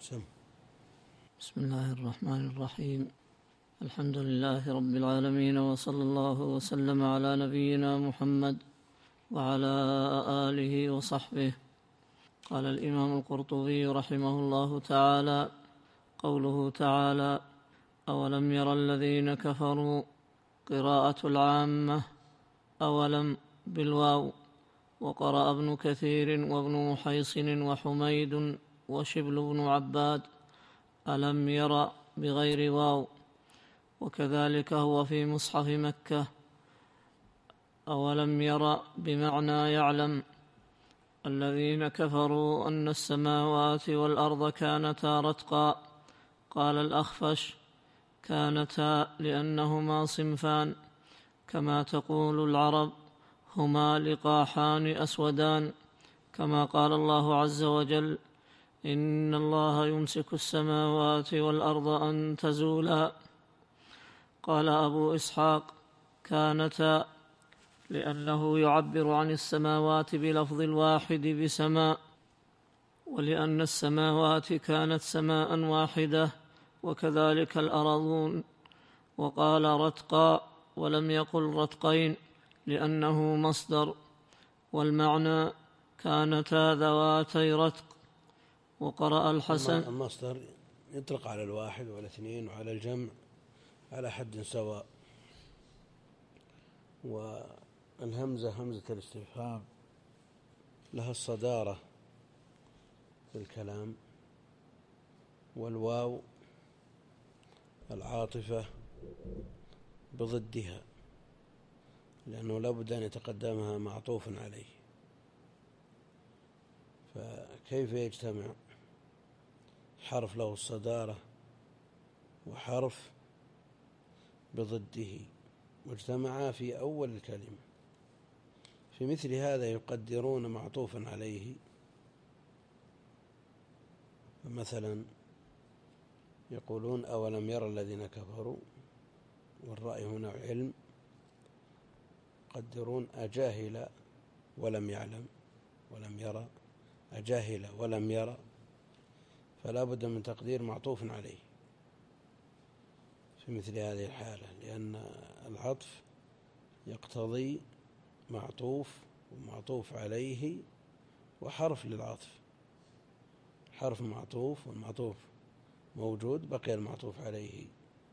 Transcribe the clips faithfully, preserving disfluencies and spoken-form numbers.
سم. بسم الله الرحمن الرحيم. الحمد لله رب العالمين، وصلى الله وسلم على نبينا محمد وعلى آله وصحبه. قال الإمام القرطبي رحمه الله تعالى: قوله تعالى: أولم ير الذين كفروا، قراءة العامة أولم بالواو، وقرأ ابن كثير وابن محيصن وحميد وشبل بن عباد ألم ير بغير واو، وكذلك هو في مصحف مكة أولم ير بمعنى يعلم. الذين كفروا أن السماوات والأرض كانتا رتقا. قال الأخفش: كانتا لأنهما صنفان، كما تقول العرب هما لقاحان أسودان، كما قال الله عز وجل: إن الله يمسك السماوات والأرض أن تزولا. قال أبو إسحاق: كانتا لأنه يعبر عن السماوات بلفظ الواحد بسماء، ولأن السماوات كانت سماء واحدة، وكذلك الأرضون. وقال رتقا ولم يقل رتقين لأنه مصدر، والمعنى كانتا ذواتي رتق. وقرأ الحسن: المصدر يطلق على الواحد والاثنين وعلى الجمع على حد سواء. والهمزة همزة الاستفهام لها الصدارة في الكلام، والواو العاطفة بضدها، لأنه لا بد أن يتقدمها معطوف عليه، فكيف يجتمع حرف له الصدارة وحرف بضده واجتمعا في أول الكلمة؟ في مثل هذا يقدرون معطوفا عليه، مثلا يقولون أولم يرى الذين كفروا، والرأي هنا علم، يقدرون أجاهل ولم يعلم ولم يرى، أجاهل ولم يرى، فلا بد من تقدير معطوف عليه في مثل هذه الحالة، لأن العطف يقتضي معطوف ومعطوف عليه وحرف للعطف، حرف معطوف والمعطوف موجود، بقي المعطوف عليه.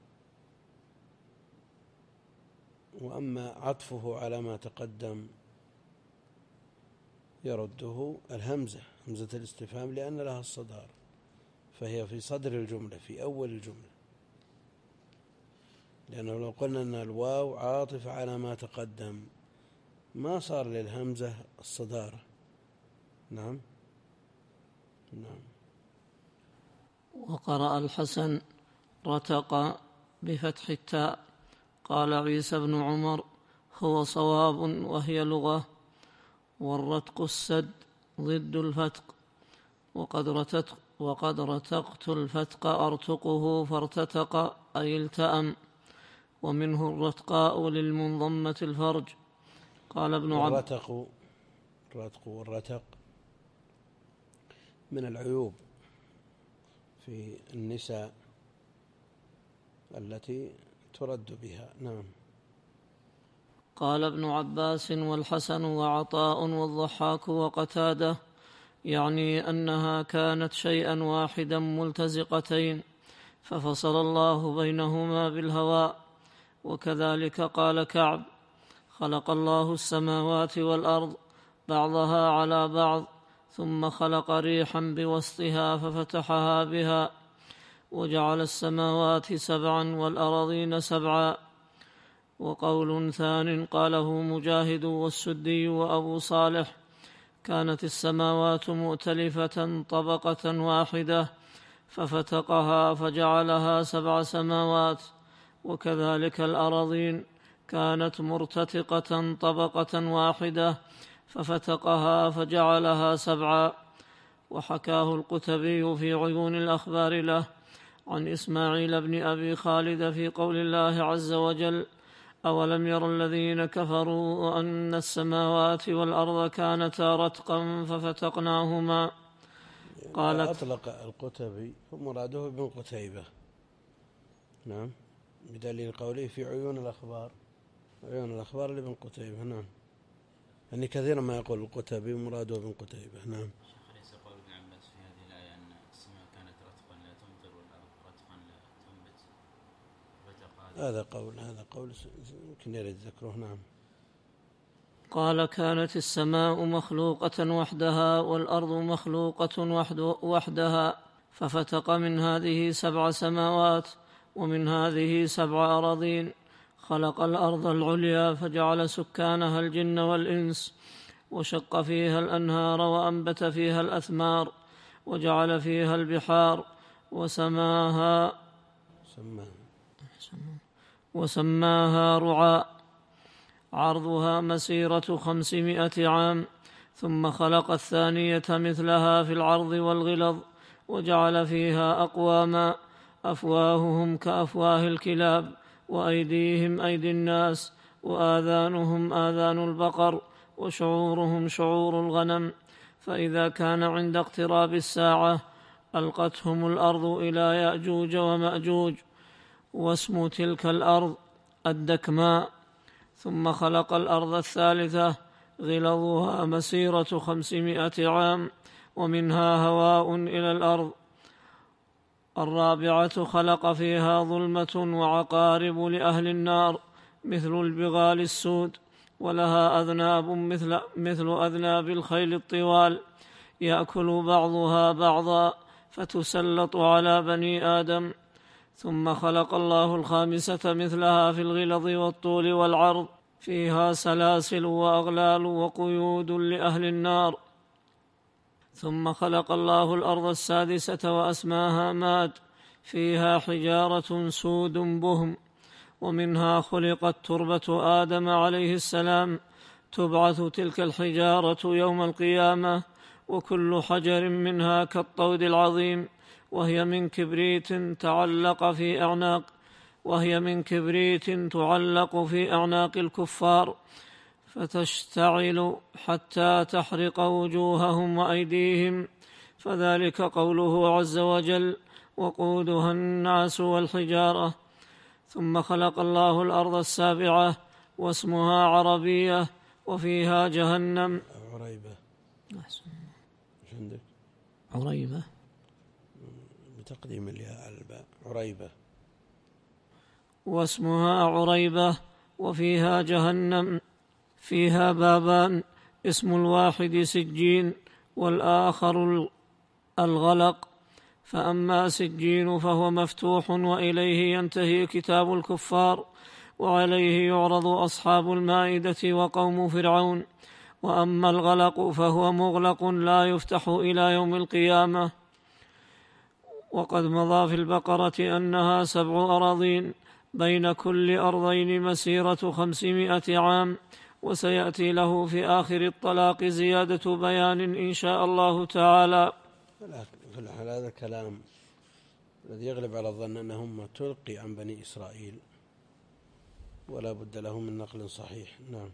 وأما عطفه على ما تقدم يرده الهمزة همزة الاستفهام، لأن لها الصدار، فهي في صدر الجملة في أول الجملة، لأنه لو قلنا أن الواو عاطف على ما تقدم ما صار للهمزة الصدارة. نعم نعم. وقرأ الحسن: رتق بفتح التاء. قال عيسى بن عمر: هو صواب وهي لغة، والرتق السد ضد الفتق، وقد رتق وقد رتقت الفتق أرتقه فارتتق أي التأم، ومنه الرتقاء للمنضمة الفرج. قال ابن عبد الرتق الرتق والرتق من العيوب في النساء التي ترد بها. نعم. قال ابن عباس والحسن وعطاء والضحاك وقتادة، يعني أنها كانت شيئا واحدا ملتزقتين، ففصل الله بينهما بالهواء. وكذلك قال كعب: خلق الله السماوات والأرض بعضها على بعض، ثم خلق ريحا بوسطها ففتحها بها، وجعل السماوات سبعا والأراضين سبعا. وقول ثان قاله مجاهد والسدي وأبو صالح: كانت السماوات مؤتلفة طبقة واحدة ففتقها فجعلها سبع سماوات، وكذلك الأراضين كانت مرتتقة طبقة واحدة ففتقها فجعلها سبعا. وحكاه القتبي في عيون الأخبار له عن إسماعيل بن أبي خالد في قول الله عز وجل: أولم ير الذين كفروا أن السماوات والأرض كانتا رتقا ففتقناهما. قالت أطلق القتبي ومراده ابن قتيبة، نعم، بدليل قوله في عيون الأخبار، عيون الأخبار لابن قتيبة، نعم، يعني كثيرا ما يقول القتبي ومراده ابن قتيبة، نعم. أليس قول ابن عباس في هذه الآية أن السماء كانت رتقا لا تمطر والأرض رتقا لا تنبت؟ هذا قول هذا قول يمكن يرد ذكره، نعم. قال كانت السماء مخلوقة وحدها والأرض مخلوقة وحدها، ففتق من هذه سبع سماوات ومن هذه سبع أراضين. خلق الأرض العليا فجعل سكانها الجن والإنس، وشق فيها الأنهار وأنبت فيها الأثمار، وجعل فيها البحار وسماها وسماها رعاء عرضها مسيرة خمسمائة عام. ثم خلق الثانية مثلها في العرض والغلظ، وجعل فيها أقواما أفواههم كأفواه الكلاب، وأيديهم أيدي الناس، وآذانهم آذان البقر، وشعورهم شعور الغنم. فإذا كان عند اقتراب الساعة ألقتهم الأرض إلى يأجوج ومأجوج، واسم تلك الأرض الدكماء. ثم خلق الأرض الثالثة غلظها مسيرة خمسمائة عام، ومنها هواء إلى الأرض. الرابعة خلق فيها ظلمة وعقارب لأهل النار مثل البغال السود، ولها أذناب مثل, مثل أذناب الخيل الطوال، يأكل بعضها بعضا فتسلط على بني آدم. ثم خلق الله الخامسة مثلها في الغلظ والطول والعرض، فيها سلاسل وأغلال وقيود لأهل النار. ثم خلق الله الأرض السادسة وأسماها ماد، فيها حجارة سود بهم، ومنها خلقت تربة آدم عليه السلام، تبعث تلك الحجارة يوم القيامة، وكل حجر منها كالطود العظيم، وهي من كبريت تعلق في أعناق وهي من كبريت تعلق في أعناق الكفار، فتشتعل حتى تحرق وجوههم وأيديهم. فذلك قوله عز وجل: وقودها الناس والحجارة. ثم خلق الله الأرض السابعة واسمها عربية، وفيها جهنم. عريبة. أحسن. ايش عندك؟ عريبة بتقديم الياء على الباء. عريبة. واسمها عريبة، وفيها جهنم، فيها بابان، اسم الواحد سجين والآخر الغلق. فأما سجين فهو مفتوح وإليه ينتهي كتاب الكفار، وعليه يعرض أصحاب المائدة وقوم فرعون. وأما الغلق فهو مغلق لا يفتح إلى يوم القيامة. وقد مضى في البقرة أنها سبع أراضين، بين كل أرضين مسيرة خمسمائة عام، وسيأتي له في آخر الطلاق زيادة بيان إن شاء الله تعالى. هذا الكلام الذي يغلب على الظن أنهم تلقي عن بني إسرائيل، ولا بد له من نقل صحيح. نعم.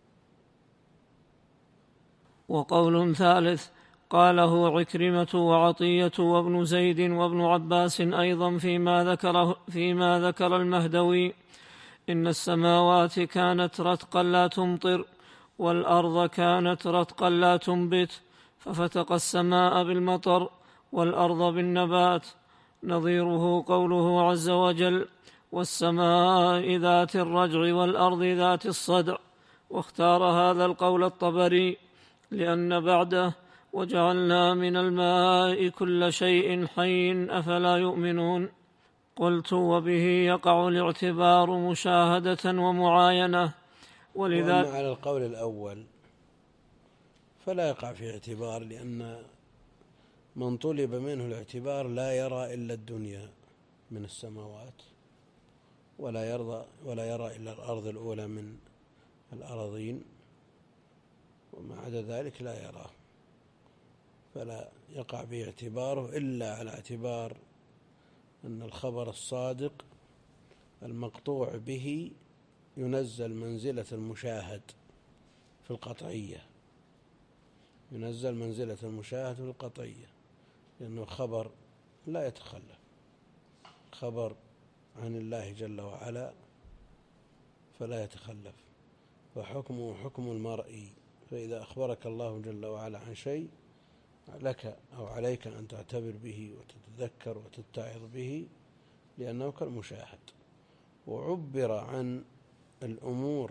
وقول ثالث قاله عكرمة وعطية وابن زيد وابن عباس أيضا فيما ذكر, فيما ذكر المهدوي: إن السماوات كانت رتقا لا تمطر، والأرض كانت رتقا لا تنبت، ففتق السماء بالمطر والأرض بالنبات. نظيره قوله عز وجل: والسماء ذات الرجع والأرض ذات الصدع. واختار هذا القول الطبري لأن بعده: وجعلنا من الماء كل شيء حي أفلا يؤمنون. قلت: وبه يقع الاعتبار مشاهدة ومعاينة، ولذلك وأما على القول الأول فلا يقع في اعتبار، لأن من طلب منه الاعتبار لا يرى إلا الدنيا من السماوات، ولا يرضى ولا يرى إلا الأرض الأولى من الأراضين، وما عدا ذلك لا يراه، فلا يقع به اعتباره إلا على اعتبار أن الخبر الصادق المقطوع به ينزل منزلة المشاهد في القطعية، ينزل منزلة المشاهد في القطعية، لأنه خبر لا يتخلف، خبر عن الله جل وعلا فلا يتخلف، فحكمه حكم المرئي. فإذا أخبرك الله جل وعلا عن شيء لك أو عليك أن تعتبر به وتتذكر وتتعظ به، لأنه كالمشاهد. وعبر عن الأمور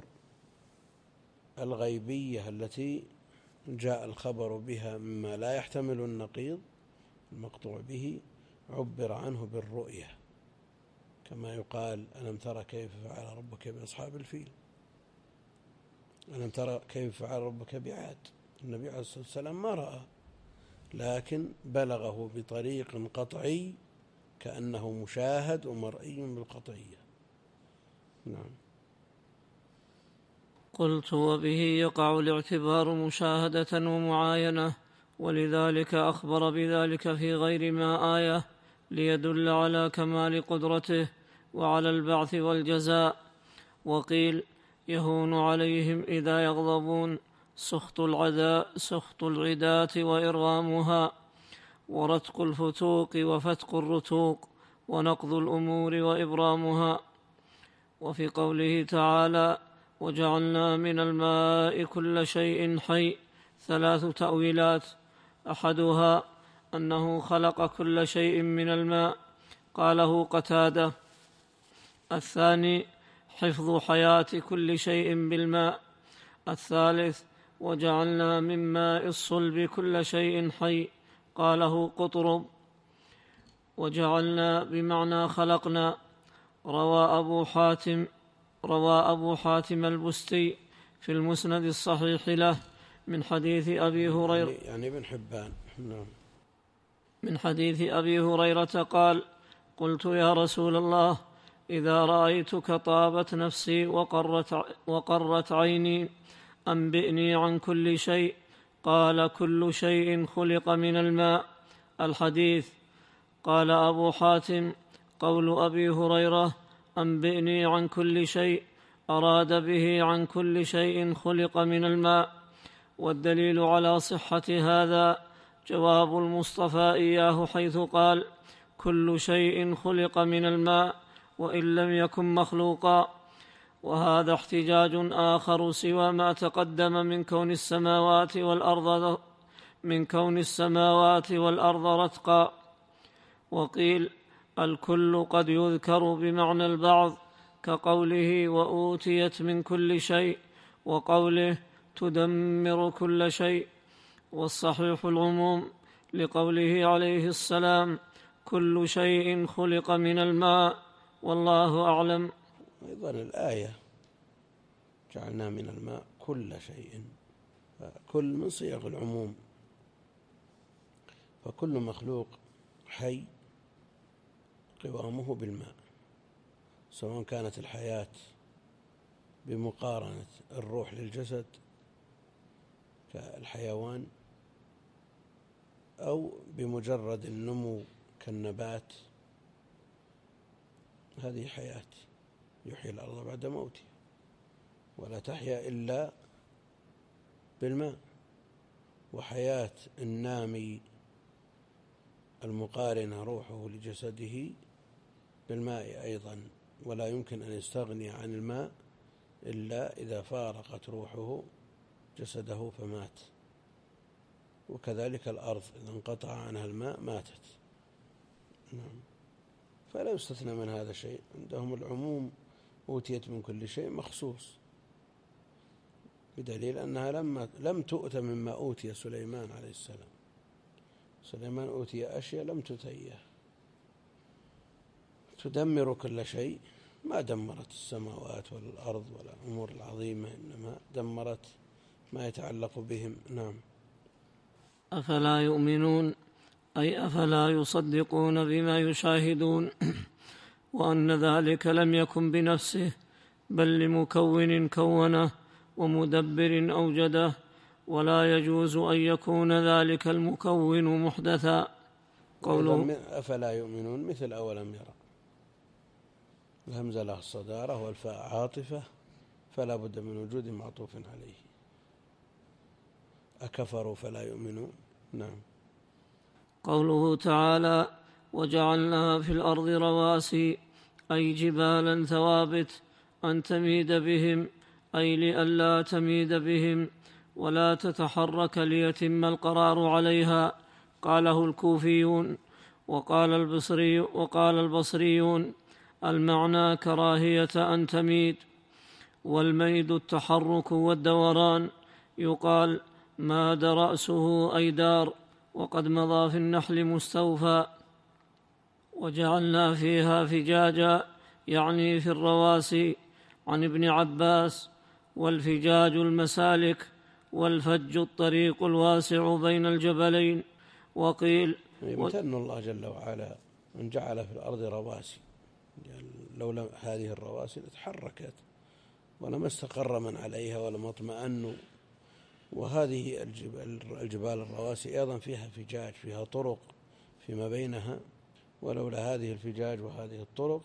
الغيبية التي جاء الخبر بها مما لا يحتمل النقيض المقطوع به، عبر عنه بالرؤية، كما يقال: ألم ترى كيف فعل ربك بأصحاب الفيل، ألم ترى كيف فعل ربك بعاد. النبي عليه الصلاة والسلام ما رأى، لكن بلغه بطريق قطعي كأنه مشاهد ومرئي بالقطعية. نعم. قلت: وبه يقع الاعتبار مشاهدة ومعاينة، ولذلك أخبر بذلك في غير ما آية ليدل على كمال قدرته وعلى البعث والجزاء. وقيل: يهون عليهم إذا يغضبون سخط العداء سخط العداة وإرغامها، ورتق الفتوق وفتق الرتوق، ونقض الأمور وإبرامها. وفي قوله تعالى: وجعلنا من الماء كل شيء حي، ثلاث تأويلات: أحدها أنه خلق كل شيء من الماء، قاله قتادة. الثاني حفظ حياة كل شيء بالماء. الثالث وجعلنا من ماء الصلب كل شيء حي، قاله قطرب. وجعلنا بمعنى خلقنا. روى أبو حاتم روى أبو حاتم البستي في المسند الصحيح له من حديث أبي هريرة يعني ابن حبان نعم من حديث أبي هريرة قال: قلت يا رسول الله، إذا رأيتك طابت نفسي وقرت, وقرت عيني، أنبئني عن كل شيء. قال: كل شيء خلق من الماء. الحديث. قال أبو حاتم: قول أبي هريرة أنبئني عن كل شيء أراد به عن كل شيء خلق من الماء. والدليل على صحة هذا جواب المصطفى إياه حيث قال: كل شيء خلق من الماء وإن لم يكن مخلوقا. وهذا احتجاج آخر سوى ما تقدم من كون السماوات والأرض من كون السماوات والأرض رتقا. وقيل: الكل قد يذكر بمعنى البعض، كقوله: وأوتيت من كل شيء، وقوله: تدمر كل شيء. والصحيح العموم لقوله عليه السلام: كل شيء خلق من الماء، والله أعلم. أيضا الآية: جعلنا من الماء كل شيء، كل من صيغ العموم، فكل مخلوق حي قوامه بالماء، سواء كانت الحياة بمقارنة الروح للجسد كالحيوان، أو بمجرد النمو كالنبات، هذه حياة يحيي الأرض بعد موتها، ولا تحيا إلا بالماء. وحياة النامي المقارنة روحه لجسده بالماء أيضا، ولا يمكن أن يستغني عن الماء إلا إذا فارقت روحه جسده فمات. وكذلك الأرض إذا انقطع عنها الماء ماتت. نعم. فلا يستثنى من هذا شيء، عندهم العموم أوتيت من كل شيء مخصوص، بدليل أنها لم, لم تؤت مما أوتي سليمان عليه السلام. سليمان أوتي أشياء لم تتيه. تدمر كل شيء، ما دمرت السماوات والأرض والأمور العظيمة، إنما دمرت ما يتعلق بهم. نعم. أفلا يؤمنون، أي أفلا يصدقون بما يشاهدون، وأن ذلك لم يكن بنفسه، بل لمكون كونه ومدبر أوجده، ولا يجوز أن يكون ذلك المكون محدثا. قوله أفلا يؤمنون مثل أولم يرى، الهمزة لها الصدارة والفاء عاطفة، فلا بد من وجود معطوف عليه. أكفروا فلا يؤمنون. نعم. قوله تعالى: وجعلنا في الأرض رواسي، أي جبالا ثوابت أن تميد بهم، أي لئلا تميد بهم ولا تتحرك ليتم القرار عليها. قاله الكوفيون. وقال البصري وقال البصريون: المعنى كراهية أن تميد، والميد التحرك والدوران. يقال: ماد رأسه أي دار، وقد مضى في النحل مستوفى. وجعلنا فيها فجاجا، يعني في الرواسي. عن ابن عباس: والفجاج المسالك، والفج الطريق الواسع بين الجبلين. وقيل: يمتن الله جل وعلا أن جعل في الأرض رواسي، لولا هذه الرواسي لتحركت ولما استقر من عليها ولم اطمأنوا. وهذه الجبال الرواسي أيضا فيها فجاج، فيها طرق فيما بينها، ولولا هذه الفجاج وهذه الطرق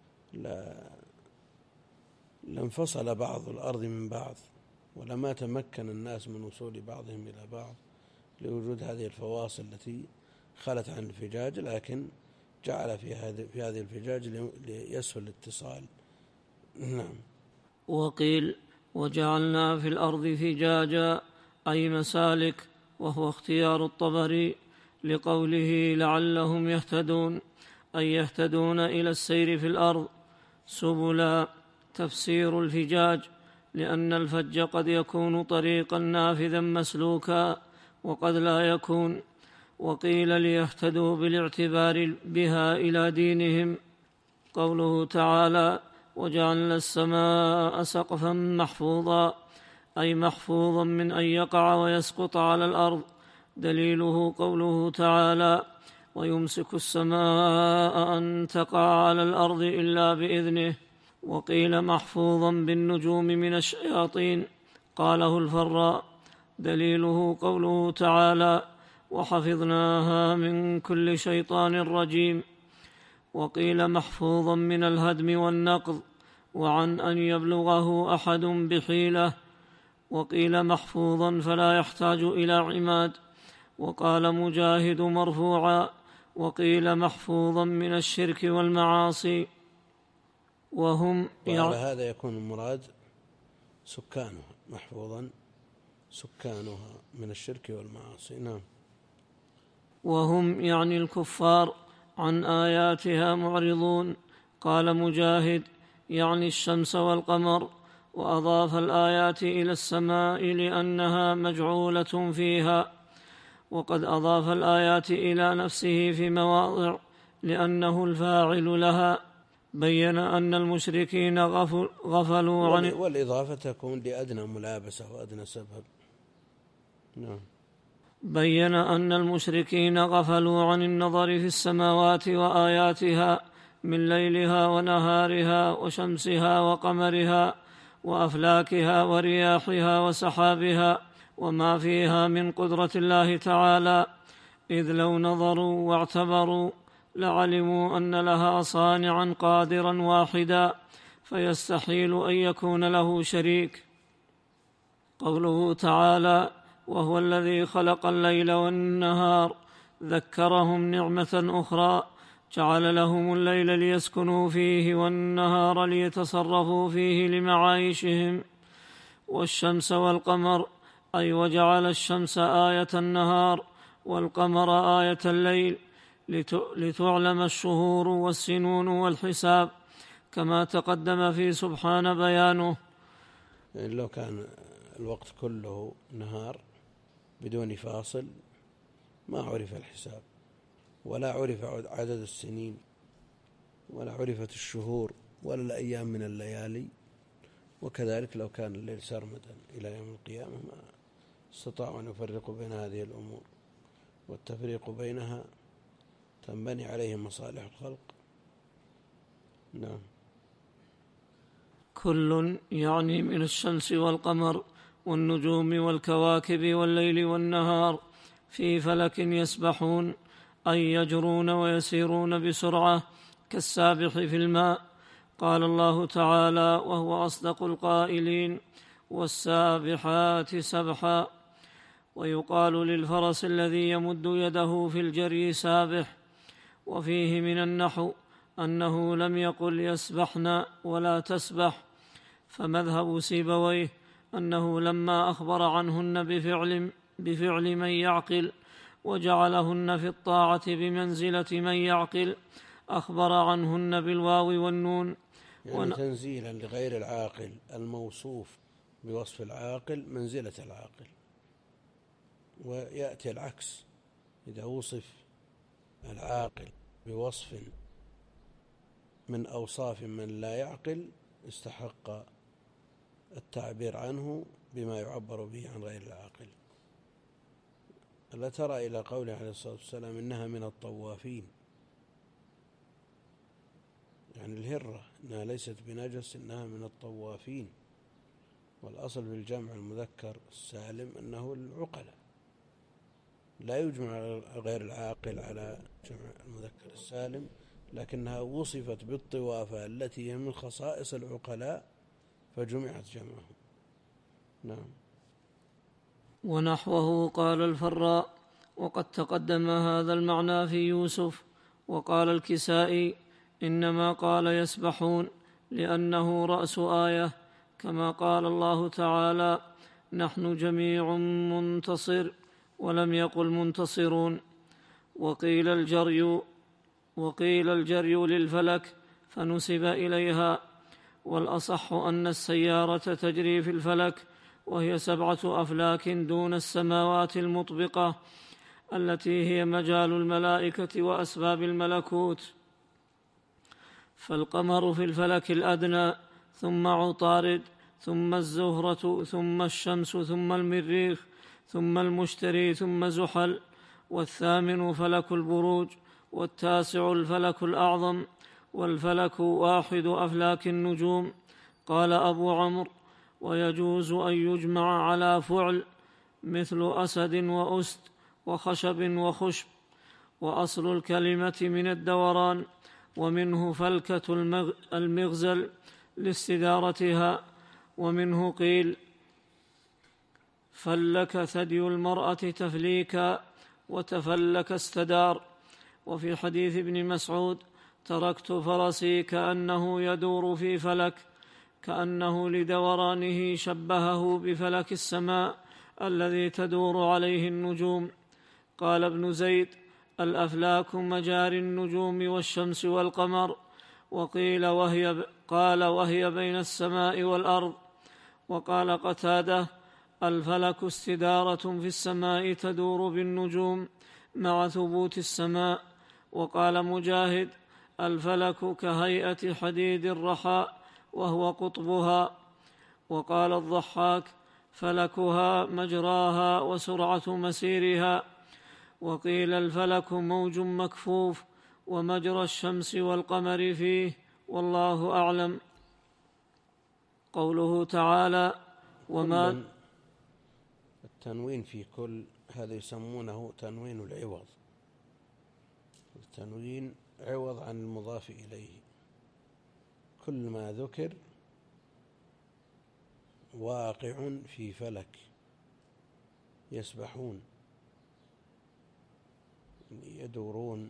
لانفصل بعض الأرض من بعض، ولما تمكن الناس من وصول بعضهم إلى بعض لوجود هذه الفواصل التي خلت عن الفجاج، لكن جعل في هذه في هذه الفجاج ليسهل الاتصال. نعم. وقيل: وجعلنا في الأرض فجاجا، أي مسالك، وهو اختيار الطبري لقوله: لعلهم يهتدون، أي يهتدون إلى السير في الأرض. سبلا، تفسير الفجاج، لأن الفج قد يكون طريقا نافذا مسلوكا، وقد لا يكون. وقيل: ليهتدوا بالاعتبار بها إلى دينهم. قوله تعالى: وجعلنا السماء سقفا محفوظا، أي محفوظا من أن يقع ويسقط على الأرض. دليله قوله تعالى: ويمسك السماء أن تقع على الأرض إلا بإذنه. وقيل: محفوظا بالنجوم من الشياطين. قاله الفراء. دليله قوله تعالى: وحفظناها من كل شيطان رجيم. وقيل: محفوظا من الهدم والنقض، وعن أن يبلغه أحد بحيلة. وقيل: محفوظا فلا يحتاج إلى عماد. وقال مجاهد مرفوعا. وقيل: محفوظا من الشرك والمعاصي. وهم وعلى هذا يكون المراد سكانها، محفوظا سكانها من الشرك والمعاصي. نعم. وهم يعني الكفار عن آياتها معرضون. قال مجاهد: يعني الشمس والقمر. وأضاف الآيات إلى السماء لأنها مجعولة فيها، وقد أضاف الآيات إلى نفسه في مواضع لأنه الفاعل لها. بين أن المشركين غفل غفلوا عن والإضافة تكون لأدنى ملابسة وأدنى سبب. نعم. بين أن المشركين غفلوا عن النظر في السماوات وآياتها من ليلها ونهارها وشمسها وقمرها وأفلاكها ورياحها وسحابها وما فيها من قدرة الله تعالى، إذ لو نظروا واعتبروا لعلموا أن لها صانعا قادرا واحدا، فيستحيل أن يكون له شريك. قوله تعالى: وهو الذي خلق الليل والنهار، ذكرهم نعمة أخرى، جعل لهم الليل ليسكنوا فيه والنهار ليتصرفوا فيه لمعايشهم. والشمس والقمر، أي وجعل الشمس آية النهار والقمر آية الليل لتعلم الشهور والسنون والحساب، كما تقدم في سبحان بيانه. يعني لو كان الوقت كله نهار بدون فاصل ما عرف الحساب، ولا عرف عدد السنين، ولا عرفت الشهور، ولا الأيام من الليالي. وكذلك لو كان الليل سرمدا إلى يوم القيامة ما استطاعوا أن يفرقوا بين هذه الأمور، والتفريق بينها تنبني عليه مصالح الخلق. نعم. كل يعني من الشمس والقمر والنجوم والكواكب والليل والنهار في فلك يسبحون، أي يجرون ويسيرون بسرعة كالسابح في الماء. قال الله تعالى وهو أصدق القائلين: والسابحات سبحا. ويقال للفرس الذي يمد يده في الجري سابح. وفيه من النحو أنه لم يقل يسبحن ولا تسبح، فمذهب سيبويه أنه لما أخبر عنهن بفعل, بفعل من يعقل وجعلهن في الطاعة بمنزلة من يعقل أخبر عنهن بالواو والنون، يعني ون... تنزيلا لغير العاقل الموصوف بوصف العاقل منزلة العاقل. ويأتي العكس، إذا وصف العاقل بوصف من أوصاف من لا يعقل استحق التعبير عنه بما يعبر به عن غير العاقل. ألا ترى إلى قوله عليه الصلاة والسلام إنها من الطوافين، يعني الهرة إنها ليست بنجس، إنها من الطوافين. والأصل في الجمع المذكر السالم أنه العقلاء، لا يجمع غير العاقل على جمع المذكر السالم، لكنها وصفت بالطوافة التي هي من خصائص العقلاء فجمعت جمعه. نعم. ونحوه قال الفراء، وقد تقدم هذا المعنى في يوسف. وقال الكسائي إنما قال يسبحون لأنه رأس آية، كما قال الله تعالى نحن جميع منتصر، ولم يقل منتصرون. وقيل الجري وقيل الجري للفلك فنسب إليها، والأصح أن السيارة تجري في الفلك، وهي سبعة أفلاك دون السماوات المطبقة التي هي مجال الملائكة وأسباب الملكوت. فالقمر في الفلك الأدنى، ثم عطارد، ثم الزهرة، ثم الشمس، ثم المريخ، ثم المشتري، ثم زحل. والثامن فلك البروج، والتاسع الفلك الأعظم، والفلك واحد أفلاك النجوم. قال أبو عمرو ويجوز أن يجمع على فعل، مثل أسد وأست وخشب وخشب. وأصل الكلمة من الدوران، ومنه فلكة المغزل لاستدارتها. ومنه قيل فلك ثدي المرأة تفليكا، وتفلك استدار. وفي حديث ابن مسعود تركت فرسي كأنه يدور في فلك، كأنه لدورانه شبهه بفلك السماء الذي تدور عليه النجوم. قال ابن زيد الأفلاك مجاري النجوم والشمس والقمر. وقيل وهي قال وهي بين السماء والأرض. وقال قتادة الفلك استدارة في السماء تدور بالنجوم مع ثبوت السماء. وقال مجاهد الفلك كهيئة حديد الرحاء وهو قطبها. وقال الضحاك فلكها مجراها وسرعة مسيرها. وقيل الفلك موج مكفوف ومجرى الشمس والقمر فيه، والله أعلم. قوله تعالى وما التنوين في كل هذا يسمونه تنوين العوض، التنوين عوض عن المضاف إليه. كل ما ذكر واقع في فلك يسبحون يدورون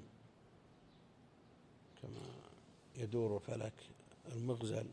كما يدور فلك المغزل.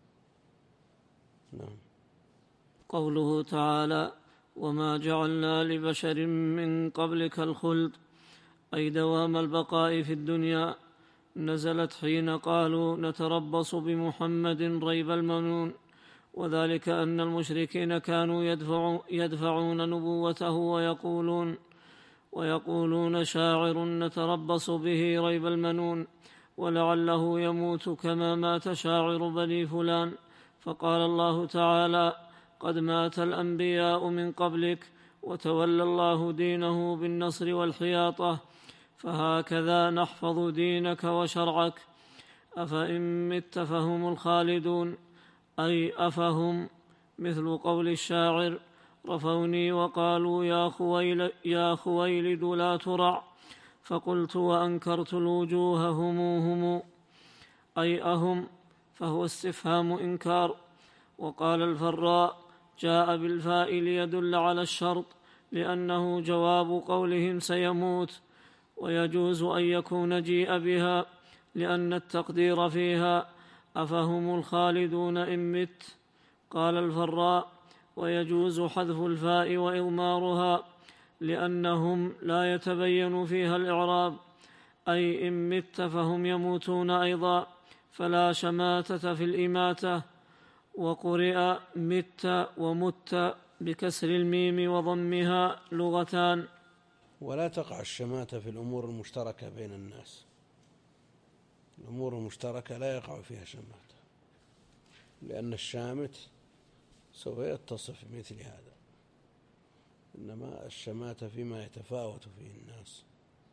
نعم. قوله تعالى وما جعلنا لبشر من قبلك الخلد، أي دوام البقاء في الدنيا، نزلت حين قالوا نتربص بمحمد ريب المنون. وذلك أن المشركين كانوا يدفع يدفعون نبوته ويقولون ويقولون شاعر نتربص به ريب المنون، ولعله يموت كما مات شاعر بني فلان. فقال الله تعالى قد مات الأنبياء من قبلك وتولى الله دينه بالنصر والحياطة، فهكذا نحفظ دينك وشرعك. أفإن مت فهم الخالدون، أي أفهم، مثل قول الشاعر رفوني وقالوا يا خويل يا خويلد لا ترع، فقلت وأنكرت الوجوه هموهم، أي أهم، فهو استفهام إنكار. وقال الفراء جاء بالفاء ليدل على الشرط لأنه جواب قولهم سيموت، ويجوز أن يكون جيء بها لأن التقدير فيها أفهم الخالدون إن مت. قال الفراء: ويجوز حذف الفاء وإضمارها لأنهم لا يتبين فيها الإعراب، أي إن مت فهم يموتون أيضا، فلا شماتة في الإماتة. وقرئ مت ومت بكسر الميم وضمها لغتان. ولا تقع الشماتة في الأمور المشتركة بين الناس. الأمور المشتركة لا يقع فيها شماتة، لأن الشامت سوف يتصف بمثل هذا، إنما الشماتة فيما يتفاوت فيه الناس،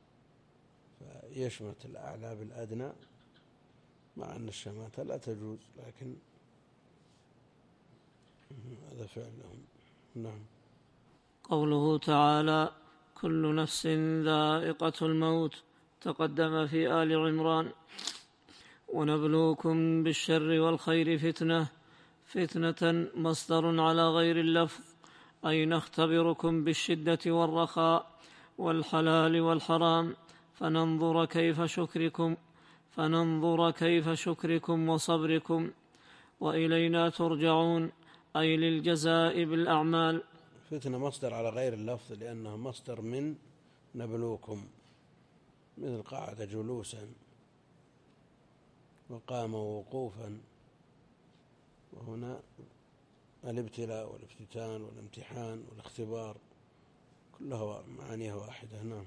فيشمت الأعلى بالأدنى، مع أن الشماتة لا تجوز، لكن هذا فعلهم. نعم. قوله تعالى: كل نفس ذائقة الموت، تقدم في آل عمران. ونبلوكم بالشر والخير فتنة. فتنة مصدر على غير اللفظ، أي نختبركم بالشدة والرخاء والحلال والحرام، فننظر كيف شكركم فننظر كيف شكركم وصبركم، وإلينا ترجعون، أي للجزاء بالأعمال. فتنة مصدر على غير اللفظ لأنه مصدر من نبلوكم، مثل قعد جلوسا وقام وقوفا، وهنا الابتلاء والافتتان والامتحان والاختبار كلها معانيها واحدة. نعم.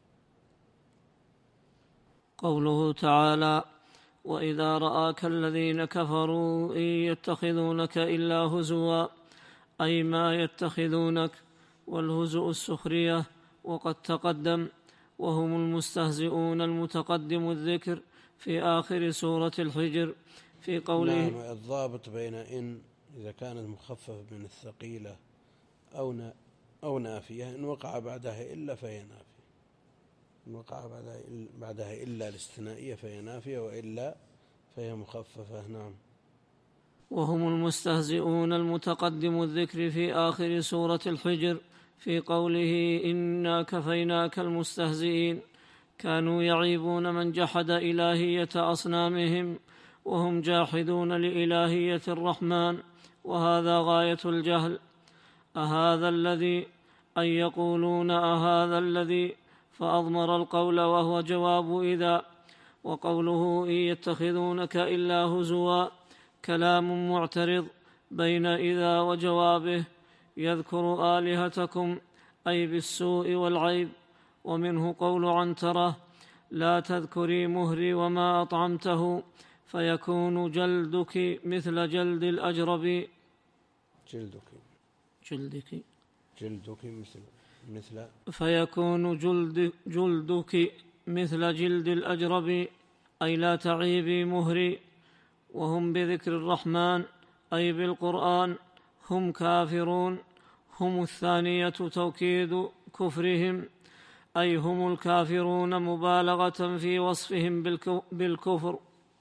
قوله تعالى: وإذا رآك الذين كفروا إن يتخذونك إلا هزوا، أي ما يتخذونك، والهزء السخرية، وقد تقدم، وهم المستهزئون المتقدم الذكر في آخر سورة الحجر في قوله. نعم. الضابط بين إن إذا كانت مخففة من الثقيلة أو أو نافية، إن وقع بعدها إلا فهي نافية، إن وقع بعدها بعدها إلا الاستثنائية فهي نافية، وإلا فهي مخففة. نعم. وهم المستهزئون المتقدم الذكر في آخر سورة الحجر في قوله: إنا كفيناك المستهزئين. كانوا يعيبون من جحد إلهية أصنامهم، وهم جاحدون لإلهية الرحمن، وهذا غاية الجهل. أهذا الذي أن يقولون أهذا الذي، فأضمر القول وهو جواب إذا. وقوله إن يتخذونك إلا هزوا كلام معترض بين إذا وجوابه، يذكر آلهتكم، أي بالسوء والعيب. ومنه قول عنترة: لا تذكري مهري وما أطعمته، فيكون جلدك مثل جلد الأجرب. جلدك جلدك جلدك مثل مثل فيكون جلد جلدك مثل جلد الأجرب، أي لا تعيبي مهري. وهم بذكر الرحمن، أي بالقرآن، هم كافرون. هم الثانية توكيد كفرهم، أي هم الكافرون مبالغة في وصفهم بالكفر.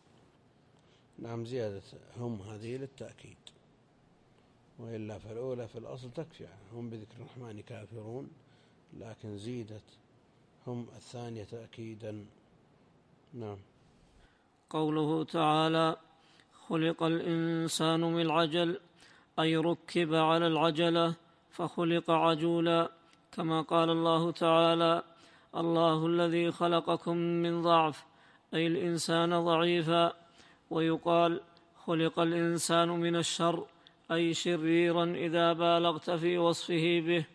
نعم. زيادة هم هذه للتأكيد، وإلا فالأولى في الأصل تكفي. هم بذكر الرحمن كافرون، لكن زيدت هم الثانية تأكيدا. نعم. قوله تعالى: خلق الإنسان من عجل، أي ركب على العجلة فخلق عجولا، كما قال الله تعالى: الله الذي خلقكم من ضعف، أي الإنسان ضعيفا. ويقال خلق الإنسان من الشر، أي شريرا إذا بالغت في وصفه به.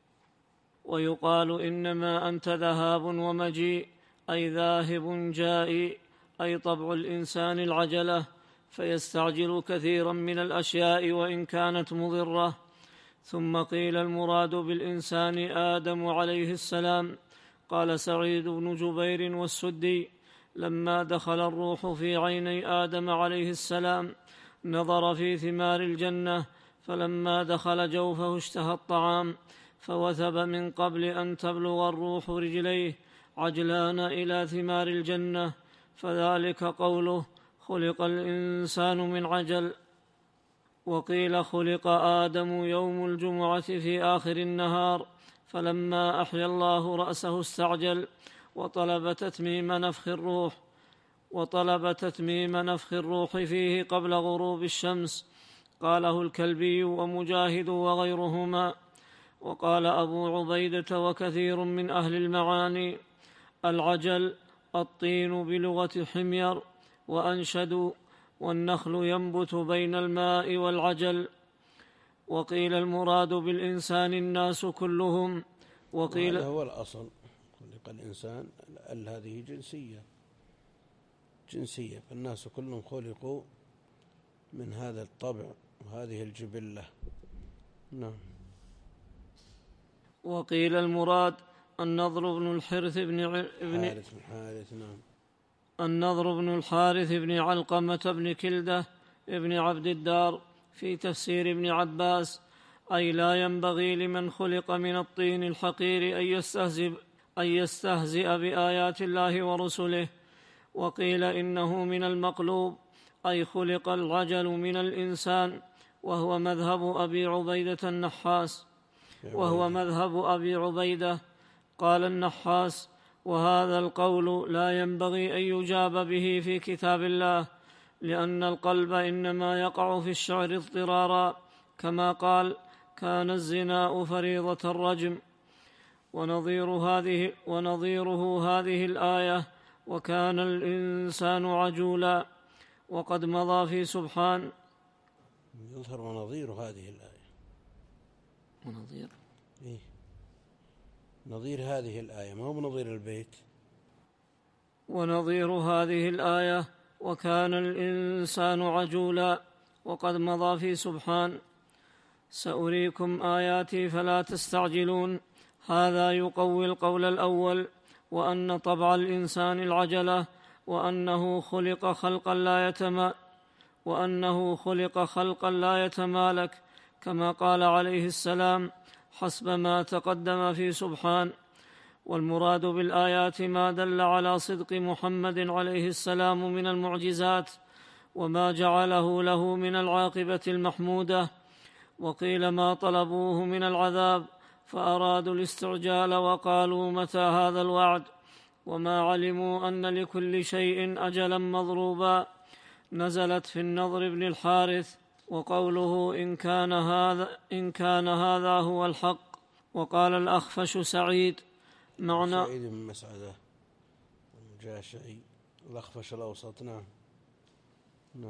ويقال إنما أنت ذهاب ومجيء، أي ذاهب جائي، أي طبع الإنسان العجلة، فيستعجل كثيرا من الأشياء وإن كانت مضرة. ثم قيل المراد بالإنسان آدم عليه السلام. قال سعيد بن جبير والسدي: لما دخل الروح في عيني آدم عليه السلام نظر في ثمار الجنة، فلما دخل جوفه اشتهى الطعام، فوثب من قبل أن تبلغ الروح رجليه عجلان إلى ثمار الجنة، فذلك قوله خلق الإنسان من عجل. وقيل خلق آدم يوم الجمعة في آخر النهار، فلما أحيا الله رأسه استعجل وطلب تتميم نفخ الروح وطلب تتميم نفخ الروح فيه قبل غروب الشمس. قاله الكلبي ومجاهد وغيرهما. وقال أبو عبيدة وكثير من أهل المعاني: العجل الطين بلغة حمير. وأنشدوا: والنخل ينبت بين الماء والعجل. وقيل المراد بالإنسان الناس كلهم. وقيل هذا هو الأصل، خلق الإنسان، ال هذه جنسية جنسية فالناس كلهم خلقوا من هذا الطبع وهذه الجبلة. نعم. وقيل المراد النضر بن الحارث بن ع... بن حارث بن حارث نعم النضر بن الحارث بن علقمة بن كلدة ابن عبد الدار في تفسير ابن عباس: أي لا ينبغي لمن خلق من الطين الحقير أن يستهزئ, أن يستهزئ بآيات الله ورسله. وقيل إنه من المقلوب، أي خلق العجل من الإنسان، وهو مذهب أبي عبيدة النحاس وهو مذهب أبي عبيدة. قال النحاس: وهذا القول لا ينبغي أن يجاب به في كتاب الله، لأن القلب إنما يقع في الشعر اضطرارا، كما قال: كان الزنا فريضة الرجم. ونظير هذه ونظيره هذه الآية: وكان الإنسان عجولا. وقد مضى في سبحان. يظهر ونظير هذه الآية ونظير إيه؟ نظير هذه الآية، ما هو بنظير البيت. ونظير هذه الآية: وكان الإنسان عجولا. وقد مضى في سبحان: سأريكم آياتي فلا تستعجلون. هذا يقوي القول الأول، وأن طبع الإنسان العجلة، وأنه خلق خلقا لا يتما وأنه خلق خلقا لا يتمالك، كما قال عليه السلام حسب ما تقدم في سبحان. والمراد بالآيات ما دل على صدق محمد عليه السلام من المعجزات، وما جعله له من العاقبة المحمودة. وقيل ما طلبوه من العذاب فأرادوا الاستعجال وقالوا: متى هذا الوعد؟ وما علموا أن لكل شيء أجلا مضروبا. نزلت في النضر بن الحارث. وقوله: إن كان هذا, إن كان هذا هو الحق. وقال الأخفش سعيد معنى سعيد بن مسعدة الجاشعي الأخفش الأوسط. نعم نعم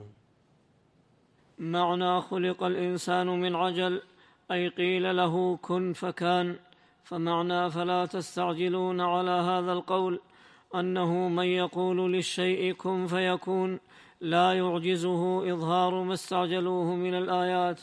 معنى خلق الإنسان من عجل، أي قيل له كن فكان. فمعنى فلا تستعجلون على هذا القول أنه من يقول للشيء كن فيكون لا يعجزه إظهار ما استعجلوه من الآيات.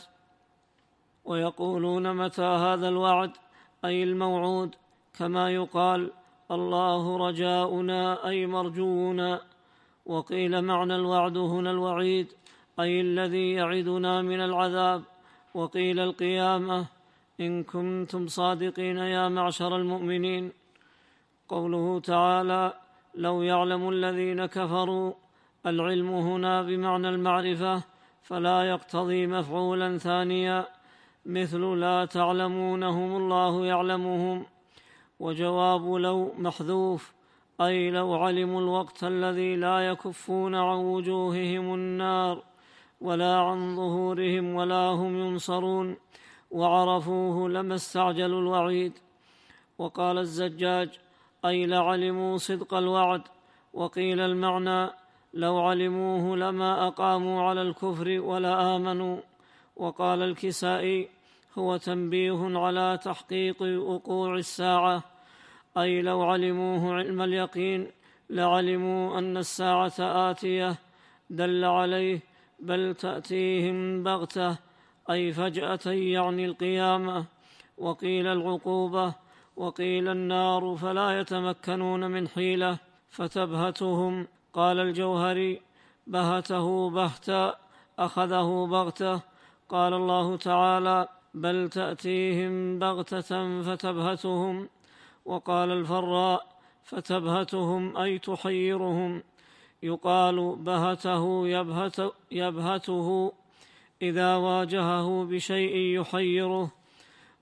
ويقولون متى هذا الوعد، أي الموعود، كما يقال الله رجاؤنا أي مرجونا. وقيل معنى الوعد هنا الوعيد، أي الذي يعدنا من العذاب. وقيل القيامة، إن كنتم صادقين يا معشر المؤمنين. قوله تعالى: لو يعلم الذين كفروا، العلم هنا بمعنى المعرفة، فلا يقتضي مفعولا ثانيا، مثل لا تعلمونهم الله يعلمهم. وجواب لو محذوف، أي لو علموا الوقت الذي لا يكفون عن وجوههم النار ولا عن ظهورهم ولا هم ينصرون وعرفوه لما استعجلوا الوعيد. وقال الزجاج: أي لعلموا صدق الوعد. وقيل المعنى: لو علموه لما أقاموا على الكفر ولا آمنوا. وقال الكسائي: هو تنبيه على تحقيق وقوع الساعة، أي لو علموه علم اليقين لعلموا أن الساعة آتية. دل عليه بل تأتيهم بغتة، أي فجأة، يعني القيامة. وقيل العقوبة. وقيل النار، فلا يتمكنون من حيلة فتبهتهم. قال الجوهري: بهته بهتا، أخذه بغتة. قال الله تعالى: بل تأتيهم بغتة فتبهتهم. وقال الفراء: فتبهتهم أي تحيرهم. يقال بهته يبهت يبهته إذا واجهه بشيء يحيره.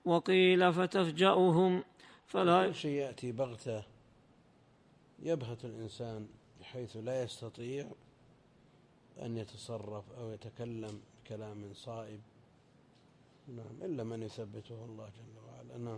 وقيل فتفجأهم فلا كل شيء يأتي بغتة يبهت الإنسان بحيث لا يستطيع أن يتصرف أو يتكلم كلام صائب، نعم، إلا من يثبته الله جل وعلا. نعم.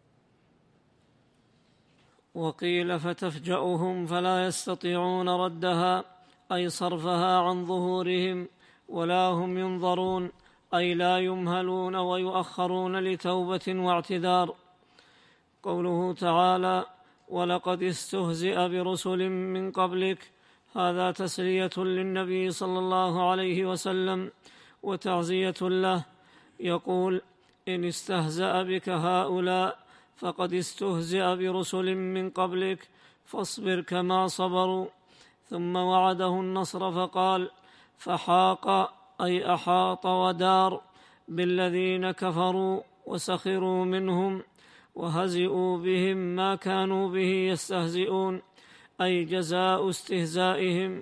وقيل فتفجأهم فلا يستطيعون ردها، أي صرفها عن ظهورهم، ولا هم ينظرون، أي لا يمهلون ويؤخرون لتوبة واعتذار. قوله تعالى: ولقد استهزئ برسل من قبلك، هذا تسلية للنبي صلى الله عليه وسلم وتعزية له، يقول: إن استهزأ بك هؤلاء فقد استهزئ برسل من قبلك فاصبر كما صبروا. ثم وعده النصر فقال: فحاق، أي أحاط ودار، بالذين كفروا وسخروا منهم وهزئوا بهم ما كانوا به يستهزئون، أي جزاء استهزائهم.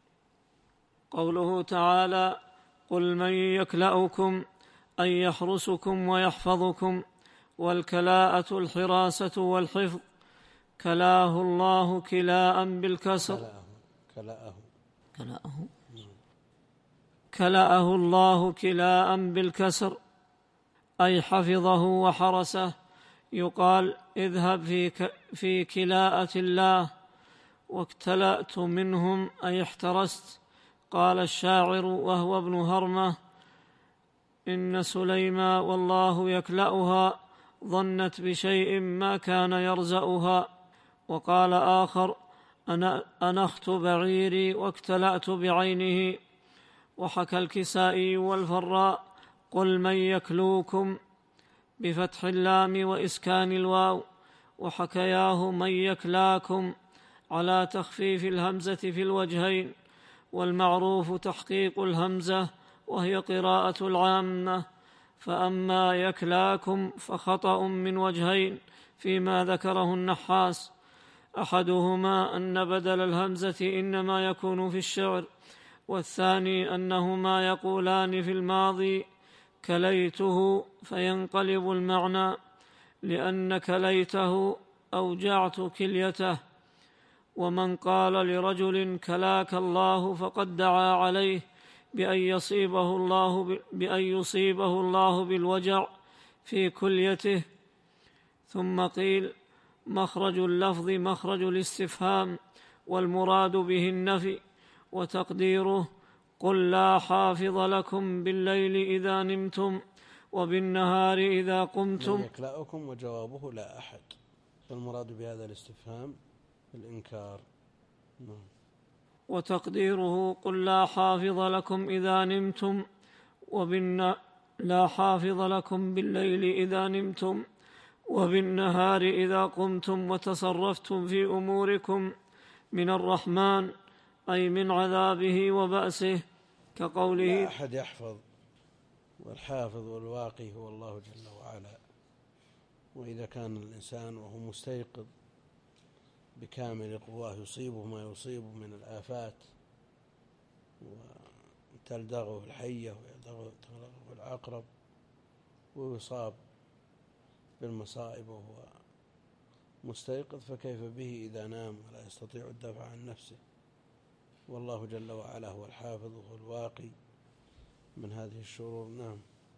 قوله تعالى: قل من يكلأكم، أي يحرسكم ويحفظكم، والكلاءة الحراسة والحفظ، كلاه الله كلاء بالكسر، كلأه كلأه كلأه الله كلاء بالكسر، أي حفظه وحرسه. يقال: اذهب في, ك في كلاءة الله، واكتلأت منهم، أي احترست. قال الشاعر وهو ابن هرمة: إن سليما والله يكلأها، ظنت بشيء ما كان يرزأها. وقال آخر: أنا أنخت بعيري واكتلأت بعينه. وحكى الكسائي والفراء: قل من يكلوكم، بفتح اللام وإسكان الواو، وحكياه من يكلاكم على تخفيف الهمزة في الوجهين، والمعروف تحقيق الهمزة وهي قراءة العامة. فأما يكلاكم فخطأ من وجهين فيما ذكره النحاس: أحدهما أن بدل الهمزة إنما يكون في الشعر، والثاني أنهما يقولان في الماضي كليته فينقلب المعنى، لأن كليته أوجعت كليته. ومن قال لرجل كلاك الله فقد دعا عليه بأن يصيبه الله, بأن يصيبه الله بالوجع في كليته. ثم قيل: مخرج اللفظ مخرج الاستفهام، والمراد به النفي، وتقديره: قل لا حافظ لكم بالليل إذا نمتم وبالنهار إذا قمتم. من يكلأكم، وجوابه لا أحد، فالمراد بهذا الاستفهام الإنكار. نعم. وتقديره: قل لا حافظ لكم إذا نمتم وبالن... لا حافظ لكم بالليل إذا نمتم وبالنهار إذا قمتم وتصرفتم في أموركم من الرحمن، أي من عذابه وبأسه، كقوله: لا أحد يحفظ، والحافظ والواقي هو الله جل وعلا. وإذا كان الإنسان وهو مستيقظ بكامل قواه يصيبه ما يصيبه من الآفات، وتلدغه الحية ويلدغه العقرب، ويصاب بالمصائب وهو مستيقظ، فكيف به إذا نام ولا يستطيع الدفع عن نفسه؟ والله جل وعلا هو الحافظ وهو الواقي من هذه الشرور. نعم.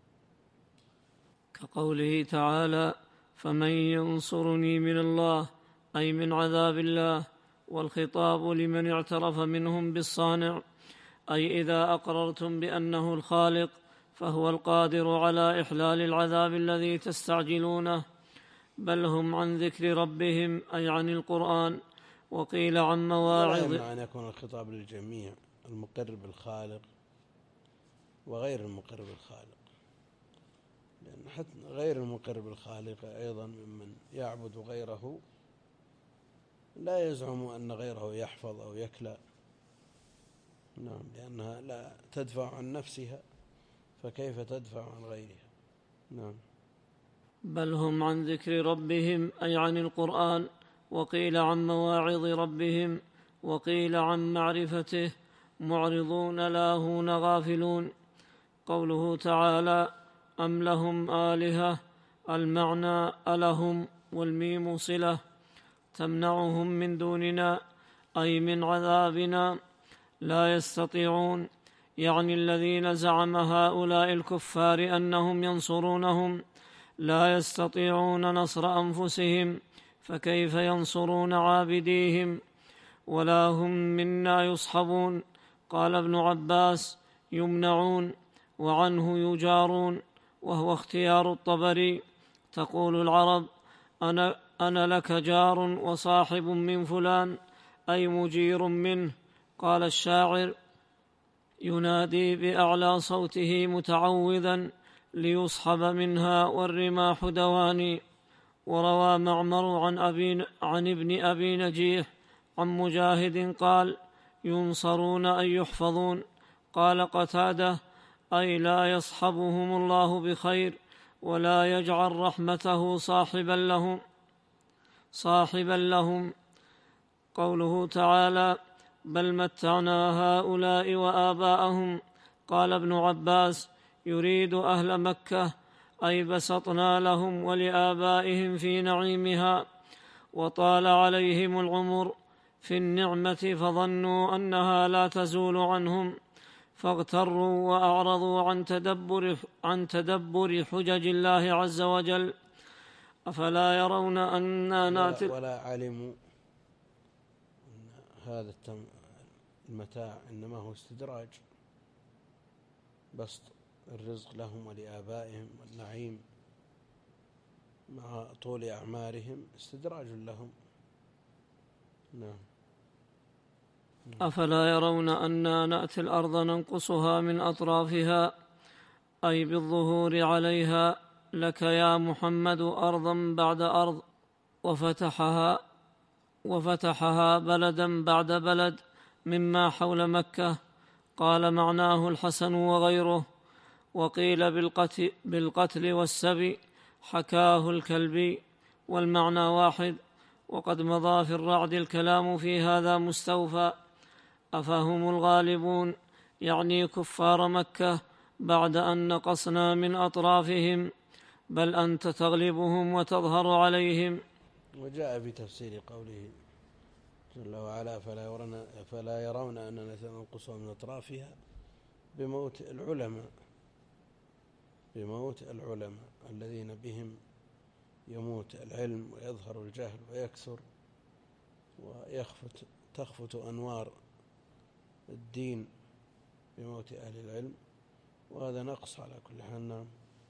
كقوله تعالى: فمن ينصرني من الله، أي من عذاب الله. والخطاب لمن اعترف منهم بالصانع، أي إذا أقررتم بأنه الخالق فهو القادر على إحلال العذاب الذي تستعجلونه. بل هم عن ذكر ربهم، أي عن القرآن. وقيل عن مواعظ. لا يمنع أن يكون الخطاب للجميع، المقر بالخالق وغير المقر بالخالق، لأن حتى غير المقر بالخالق أيضا ممن يعبد غيره لا يزعم أن غيره يحفظ أو يكلأ. نعم، لأنها لا تدفع عن نفسها، فكيف تدفع عن غيرها؟ نعم. بل هم عن ذكر ربهم، أي عن القرآن. وقيل عن مواعظ ربهم، وقيل عن معرفته، معرضون لاهون غافلون. قوله تعالى: أم لهم آلهة، المعنى ألهم والميم صلة تمنعهم من دوننا أي من عذابنا لا يستطيعون، يعني الذين زعم هؤلاء الكفار أنهم ينصرونهم لا يستطيعون نصر أنفسهم، فكيف ينصرون عابديهم؟ ولا هم منا يصحبون. قال ابن عباس: يمنعون، وعنه يجارون، وهو اختيار الطبري. تقول العرب: أنا, أنا لك جار وصاحب من فلان، أي مجير منه. قال الشاعر: ينادي بأعلى صوته متعوذا ليصحب منها والرماح دواني. وروى معمر عن, أبي عن ابن أبي نجيح عن مجاهد قال: ينصرون أي يحفظون. قال قتادة: أي لا يصحبهم الله بخير ولا يجعل رحمته صاحبا لهم صاحبا لهم. قوله تعالى: بل متعنا هؤلاء وآباءهم. قال ابن عباس: يريد أهل مكة، أي بسطنا لهم ولآبائهم في نعيمها، وطال عليهم العمر في النعمة فظنوا أنها لا تزول عنهم، فاغتروا وأعرضوا عن تدبر, عن تدبر حجج الله عز وجل. أفلا يرون أننا ناتي ولا علموا أن هذا المتاع إنما هو استدراج، بسط الرزق لهم ولآبائهم والنعيم مع طول أعمارهم استدراج لهم. نعم. أفلا يرون أنا نأتي الأرض ننقصها من أطرافها، أي بالظهور عليها لك يا محمد أرضا بعد أرض، وفتحها وفتحها بلدا بعد بلد مما حول مكة. قال معناه الحسن وغيره. وقيل بالقتل, بالقتل والسبي، حكاه الكلبي، والمعنى واحد. وقد مضى في الرعد الكلام في هذا مستوفى. أفهم الغالبون، يعني كفار مكة، بعد أن نقصنا من أطرافهم، بل أنت تغلبهم وتظهر عليهم. وجاء في تفسير قوله جل وعلا: فلا يرون, فلا يرون أننا سننقصها من أطرافها بموت العلماء بموت العلماء الذين بهم يموت العلم ويظهر الجهل ويكثر ويخفت تخفت أنوار الدين بموت أهل العلم، وهذا نقص على كل حال. نعم.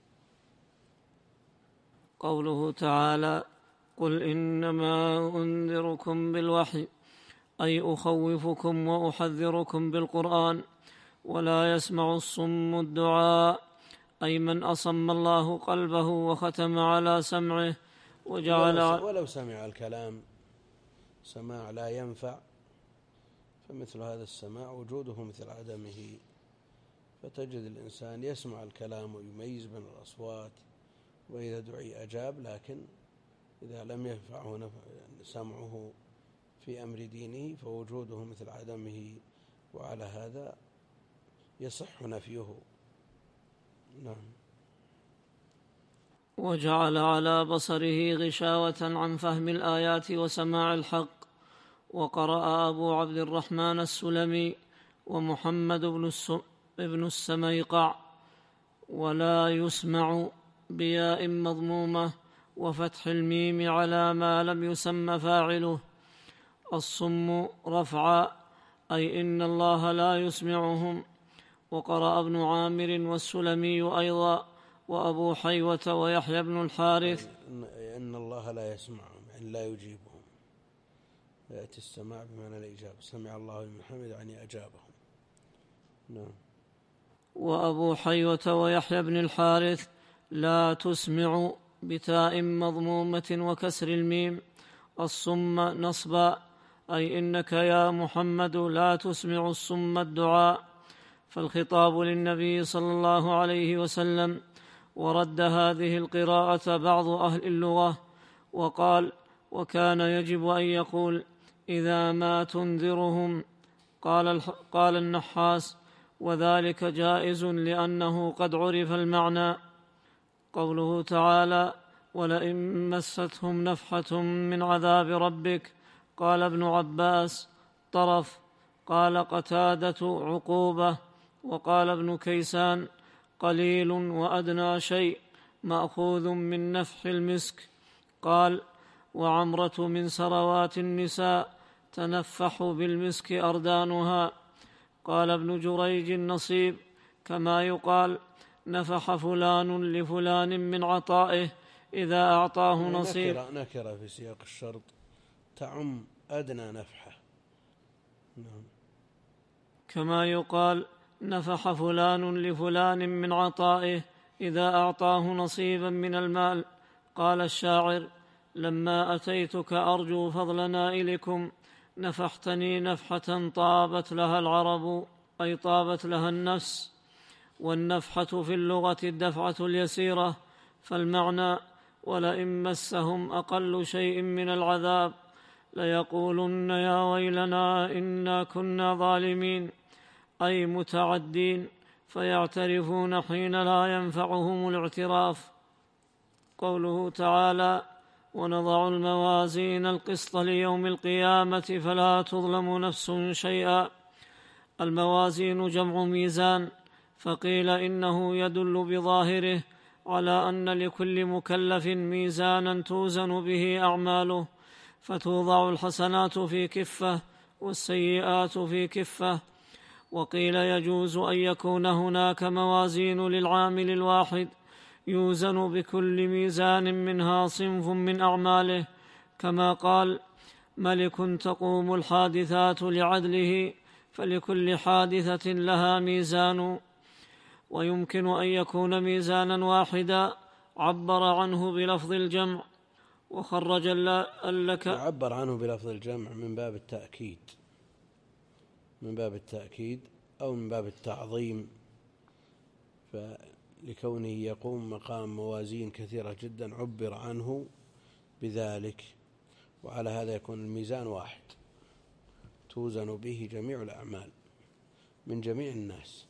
قوله تعالى: قل إنما أنذركم بالوحي، أي أخوفكم وأحذركم بالقرآن. ولا يسمع الصم الدعاء، أي من أصم الله قلبه وختم على سمعه وجعل ولو, ولو سمع الكلام سماع لا ينفع، فمثل هذا السماع وجوده مثل عدمه. فتجد الإنسان يسمع الكلام ويميز بين الأصوات، وإذا دعي أجاب، لكن إذا لم ينفعه سمعه في أمر دينه فوجوده مثل عدمه، وعلى هذا يصح نفيه. نعم. وجعل على بصره غشاوة عن فهم الآيات وسماع الحق. وقرأ أبو عبد الرحمن السلمي ومحمد بن السميقع: ولا يسمع بياء مضمومة وفتح الميم على ما لم يسم فاعله. الصم رفعا، أي إن الله لا يسمعهم. وقرأ ابن عامر والسلمي أيضا وأبو حيوة ويحيى بن الحارث: إن الله لا يسمعهم، يعني لا يجيبهم. يأتي السماع بمعنى الإجابة، سمع الله لمن حمده يعني أجابهم. نعم. وأبو حيوة ويحيى بن الحارث: لا تسمع بتاء مضمومة وكسر الميم. الصم نصبا، أي إنك يا محمد لا تسمع الصم الدعاء. فالخطاب للنبي صلى الله عليه وسلم. ورد هذه القراءة بعض أهل اللغة وقال: وكان يجب أن يقول إذا ما تنذرهم. قال, قال النحاس: وذلك جائز لأنه قد عرف المعنى. قوله تعالى: ولئن مستهم نفحة من عذاب ربك. قال ابن عباس: طرف. قال قتادة: عقوبة. وقال ابن كيسان: قليل وأدنى شيء، مأخوذ من نفح المسك. قال: وعمرة من سروات النساء تنفح بالمسك أردانها. قال ابن جريج: نصيب، كما يقال نفح فلان لفلان من عطائه إذا أعطاه نصيب. نكرة, نكرة في سياق الشرط تعم أدنى نفحة. نعم. كما يقال نفح فلان لفلان من عطائه إذا أعطاه نصيبا من المال. قال الشاعر: لما أتيتك أرجو فضل نائلكم نفحتني نفحة طابت لها العرب، أي طابت لها النفس. والنفحة في اللغة الدفعة اليسيرة، فالمعنى: ولئن مسهم أقل شيء من العذاب ليقولن يا ويلنا إنا كنا ظالمين، أي متعدين، فيعترفون حين لا ينفعهم الاعتراف. قوله تعالى: ونضع الموازين القسط ليوم القيامة فلا تظلم نفس شيئا. الموازين جمع ميزان، فقيل إنه يدل بظاهره على أن لكل مكلف ميزانا توزن به أعماله، فتوضع الحسنات في كفة والسيئات في كفة. وقيل يجوز أن يكون هناك موازين للعامل الواحد يوزن بكل ميزان منها صنف من أعماله، كما قال: ملك تقوم الحادثات لعدله فلكل حادثة لها ميزان. ويمكن أن يكون ميزانا واحدا عبر عنه بلفظ الجمع. وخرج لك عبر عنه بلفظ الجمع من باب التأكيد من باب التأكيد أو من باب التعظيم، فلكونه يقوم مقام موازين كثيرة جدا عبر عنه بذلك. وعلى هذا يكون الميزان واحد توزن به جميع الأعمال من جميع الناس،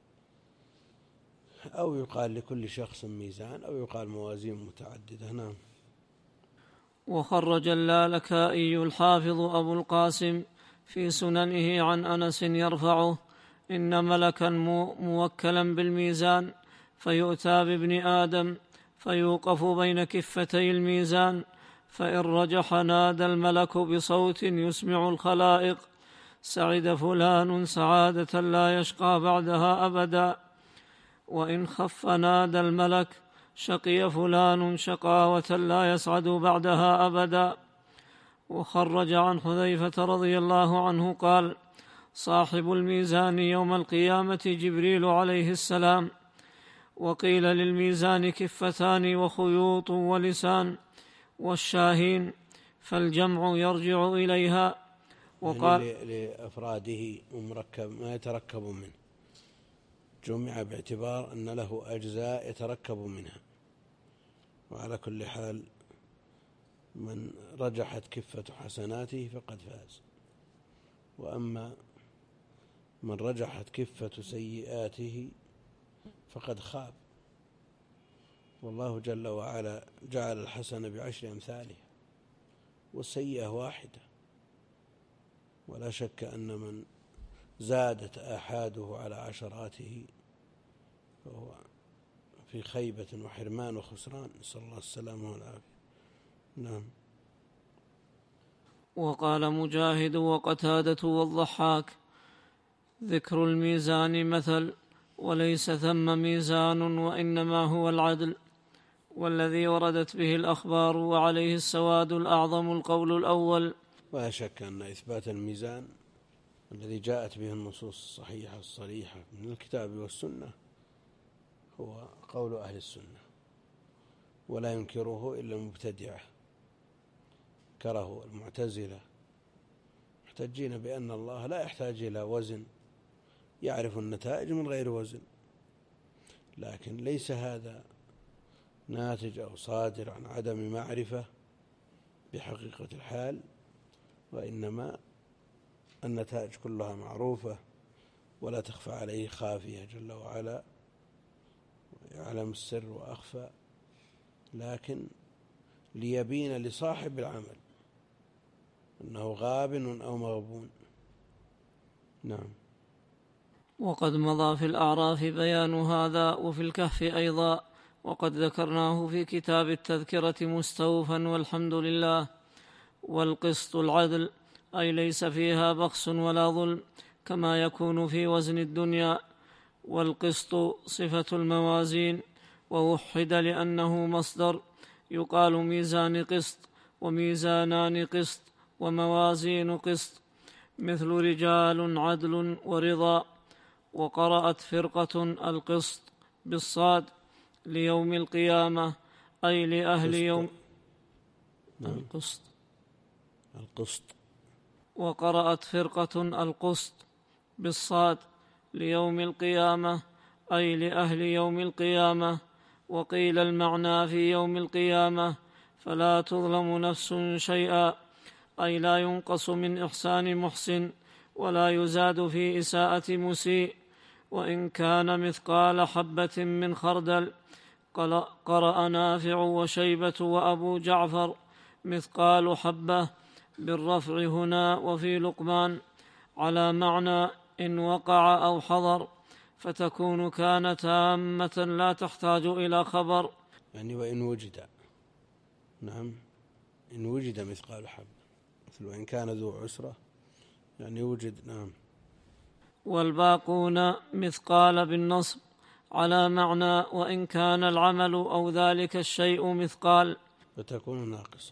أو يقال لكل شخص ميزان، أو يقال موازين متعددة. نعم. وخرج اللالكائي الحافظ أبو القاسم في سننه عن أنس يرفعه: إن ملكا موكلا بالميزان فيؤتى بابن آدم فيوقف بين كفتي الميزان، فإن رجح نادى الملك بصوت يسمع الخلائق: سعد فلان سعادة لا يشقى بعدها أبدا. وإن خف نادى الملك: شقي فلان شقاوة لا يسعد بعدها أبدا. وخرج عن حذيفة رضي الله عنه قال: صاحب الميزان يوم القيامة جبريل عليه السلام. وقيل للميزان كفتان وخيوط ولسان والشاهين، فالجمع يرجع إليها. وقال يعني لأفراده ومركب ما يتركب منه، جمع باعتبار أن له أجزاء يتركب منها. وعلى كل حال من رجحت كفة حسناته فقد فاز، وأما من رجحت كفة سيئاته فقد خاب. والله جل وعلا جعل الحسنة بعشر أمثالها والسيئة واحدة. ولا شك أن من زادت آحاده على عشراته فهو في خيبة وحرمان وخسران، نسأل الله السلامة والعافية. نعم. وقال مجاهد وقتادة والضحاك: ذكر الميزان مثل، وليس ثم ميزان وإنما هو العدل، والذي وردت به الأخبار وعليه السواد الأعظم القول الأول. ولا شك أن إثبات الميزان الذي جاءت به النصوص الصحيحة الصريحة من الكتاب والسنة هو قول أهل السنة، ولا ينكره إلا المبتدعة. كره المعتزلة محتجين بأن الله لا يحتاج إلى وزن، يعرف النتائج من غير وزن، لكن ليس هذا ناتج أو صادر عن عدم معرفة بحقيقة الحال، وإنما النتائج كلها معروفة ولا تخفى عليه خافية جل وعلا، يعلم السر وأخفى. لكن ليبين لصاحب العمل أنه غابن أو مغبون. نعم. وقد مضى في الأعراف بيان هذا، وفي الكهف أيضا، وقد ذكرناه في كتاب التذكرة مستوفا، والحمد لله. والقسط العدل، أي ليس فيها بخس ولا ظلم كما يكون في وزن الدنيا. والقسط صفة الموازين، ووحد لأنه مصدر، يقال ميزان قسط وميزانان قسط وموازين قسط، مثل رجال عدل ورضا. وقرأت فرقة القسط بالصاد ليوم القيامة، أي لأهل يوم القسط. القسط. وقرأت فرقة القسط بالصاد ليوم القيامة، أي لأهل يوم القيامة. وقيل المعنى في يوم القيامة فلا تظلم نفس شيئا، أي لا ينقص من إحسان محسن ولا يزاد في إساءة مسيء، وإن كان مثقال حبة من خردل. قرأ نافع وشيبة وأبو جعفر مثقال حبة بالرفع هنا وفي لقمان، على معنى إن وقع أو حضر، فتكون كان تامة لا تحتاج إلى خبر. يعني وإن وجد. نعم، إن وجد مثقال حبة، مثل وإن كان ذو عسرة يعني وجد. نعم. والباقون مثقال بالنصب، على معنى وإن كان العمل أو ذلك الشيء مثقال، فتكون ناقصة.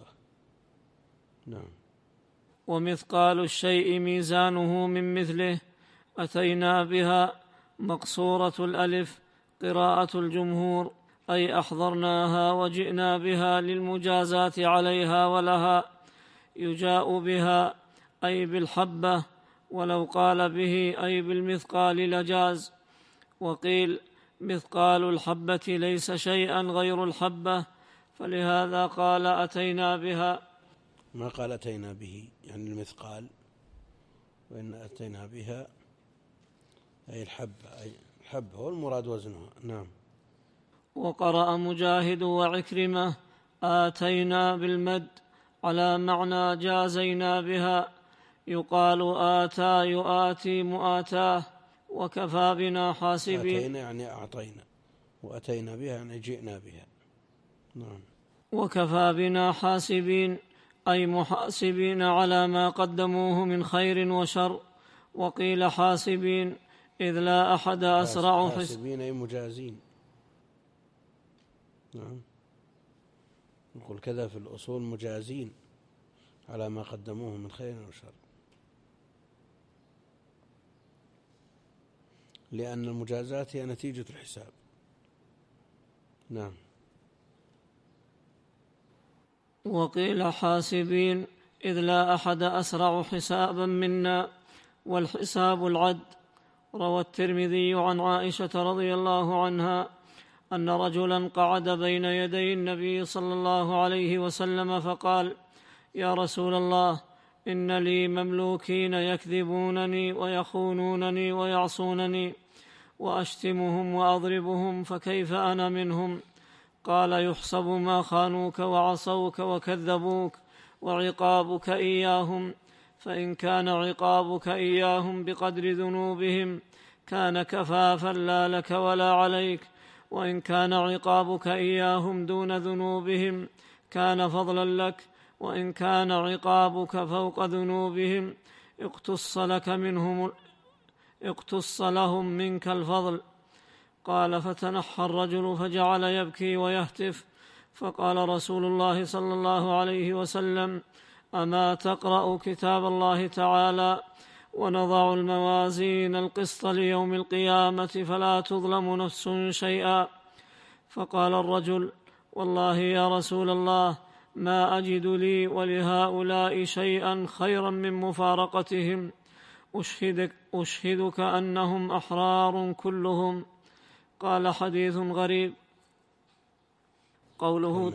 نعم. ومثقال الشيء ميزانه من مثله، أتينا بها مقصورة الألف قراءة الجمهور، أي أحضرناها وجئنا بها للمجازاة عليها ولها. يجاء بها أي بالحبة، ولو قال به أي بالمثقال لجاز. وقيل مثقال الحبة ليس شيئا غير الحبة، فلهذا قال أتينا بها، ما قال أتينا به يعني المثقال، وإن أتينا بها أي الحبة، أي الحبة والمراد وزنها. نعم. وقرأ مجاهد وعكرمة آتينا بالمد، على معنى جازينا بها، يقال آتى يؤاتي مؤاتاه. وكفى بنا حاسبين. آتينا يعني أعطينا، وأتينا بها يعني جئنا بها. نعم. وكفى بنا حاسبين، أي محاسبين على ما قدموه من خير وشر. وقيل حاسبين إذ لا أحد أسرع حساب. حاسبين أي مجازين. نعم. نقول كذا في الأصول مجازين على ما قدموه من خير وشر، لأن المجازات هي نتيجة الحساب. نعم. وقيل حاسبين إذ لا أحد أسرع حسابا منا، والحساب العد. روى الترمذي عن عائشة رضي الله عنها أن رجلا قعد بين يدي النبي صلى الله عليه وسلم فقال: يا رسول الله، إن لي مملوكين يكذبونني ويخونونني ويعصونني، وأشتمهم وأضربهم، فكيف أنا منهم؟ قال: يحسب ما خانوك وعصوك وكذبوك، وعقابك إياهم، فإن كان عقابك إياهم بقدر ذنوبهم كان كفافا لا لك ولا عليك، وإن كان عقابك إياهم دون ذنوبهم كان فضلا لك، وإن كان عقابك فوق ذنوبهم اقتص لك منهم اقتص لهم منك الفضل. قال: فتنحى الرجل فجعل يبكي ويهتف، فقال رسول الله صلى الله عليه وسلم: أما تقرأ كتاب الله تعالى: ونضع الموازين القسط ليوم القيامة فلا تظلم نفس شيئا؟ فقال الرجل: والله يا رسول الله ما أجد لي ولهؤلاء شيئا خيرا من مفارقتهم، أشهدك, أشهدك أنهم أحرار كلهم. قال: حديث غريب. قوله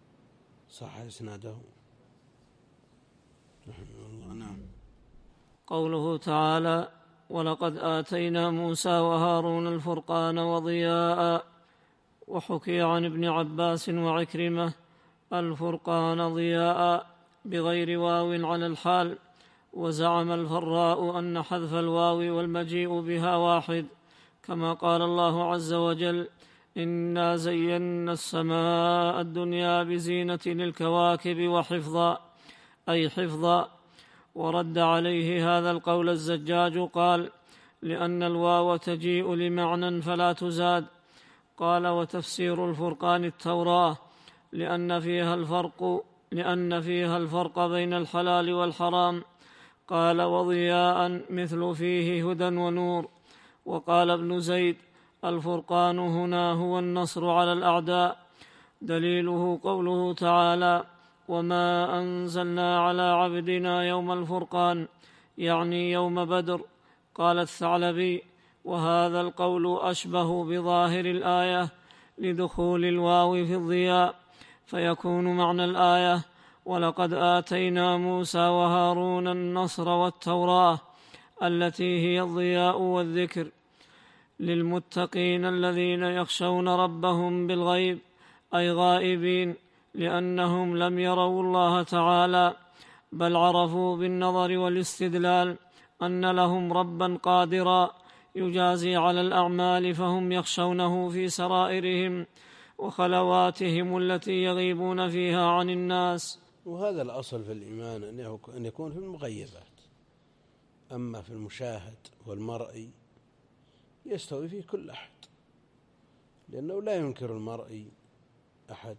صح إسناده رحمه الله. نعم. قوله تعالى: ولقد آتينا موسى وهارون الفرقان وضياء. وحكي عن ابن عباس وعكرمة الفرقان ضياء بغير واو على الحال. وزعم الفراء أن حذف الواو والمجيء بها واحد، كما قال الله عز وجل: إنا زينا السماء الدنيا بزينة للكواكب وحفظا، أي حفظا. ورد عليه هذا القول الزجاج قال: لأن الواو تجيء لمعنى فلا تزاد. قال: وتفسير الفرقان التوراة، لأن فيها الفرق لأن فيها الفرق بين الحلال والحرام. قال: وضياء مثل فيه هدى ونور. وقال ابن زيد: الفرقان هنا هو النصر على الأعداء. دليله قوله تعالى: وما أنزلنا على عبدنا يوم الفرقان، يعني يوم بدر. قال الثعلبي: وهذا القول أشبه بظاهر الآية لدخول الواو في الضياء، فيكون معنى الآية: ولقد آتينا موسى وهارون النصر والتوراة، التي هي الضياء والذكر للمتقين الذين يخشون ربهم بالغيب، أي غائبين، لأنهم لم يروا الله تعالى، بل عرفوا بالنظر والاستدلال أن لهم ربا قادرا يجازي على الأعمال، فهم يخشونه في سرائرهم وخلواتهم التي يغيبون فيها عن الناس. وهذا الأصل في الإيمان، أن يكون في المغيبات. أما في المشاهد والمرئي يستوي فيه كل أحد، لأنه لا ينكر المرئي أحد،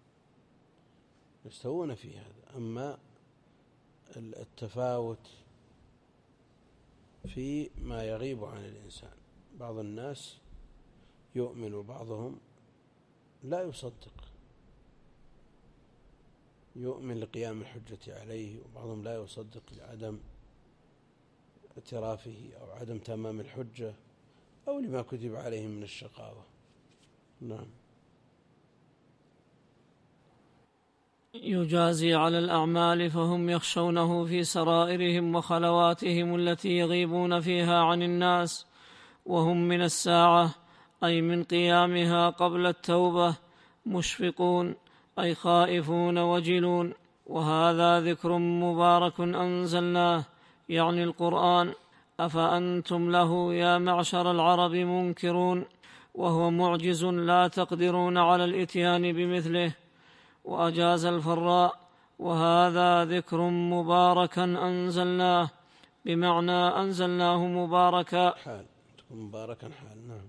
يستوون في هذا. أما التفاوت في ما يغيب عن الإنسان، بعض الناس يؤمن وبعضهم لا يصدق، يؤمن لقيام الحجة عليه، وبعضهم لا يصدق لعدم اعترافه أو عدم تمام الحجة أو لما كتب عليه من الشقاوة. نعم. يجازي على الأعمال، فهم يخشونه في سرائرهم وخلواتهم التي يغيبون فيها عن الناس، وهم من الساعة، أي من قيامها قبل التوبة، مشفقون، أي خائفون وجلون. وهذا ذكر مبارك أنزلناه، يعني القرآن، أفأنتم له يا معشر العرب منكرون، وهو معجز لا تقدرون على الإتيان بمثله. وأجاز الفراء: وهذا ذكر مباركا أنزلناه، بمعنى أنزلناه مباركا حال مباركا حال. نعم.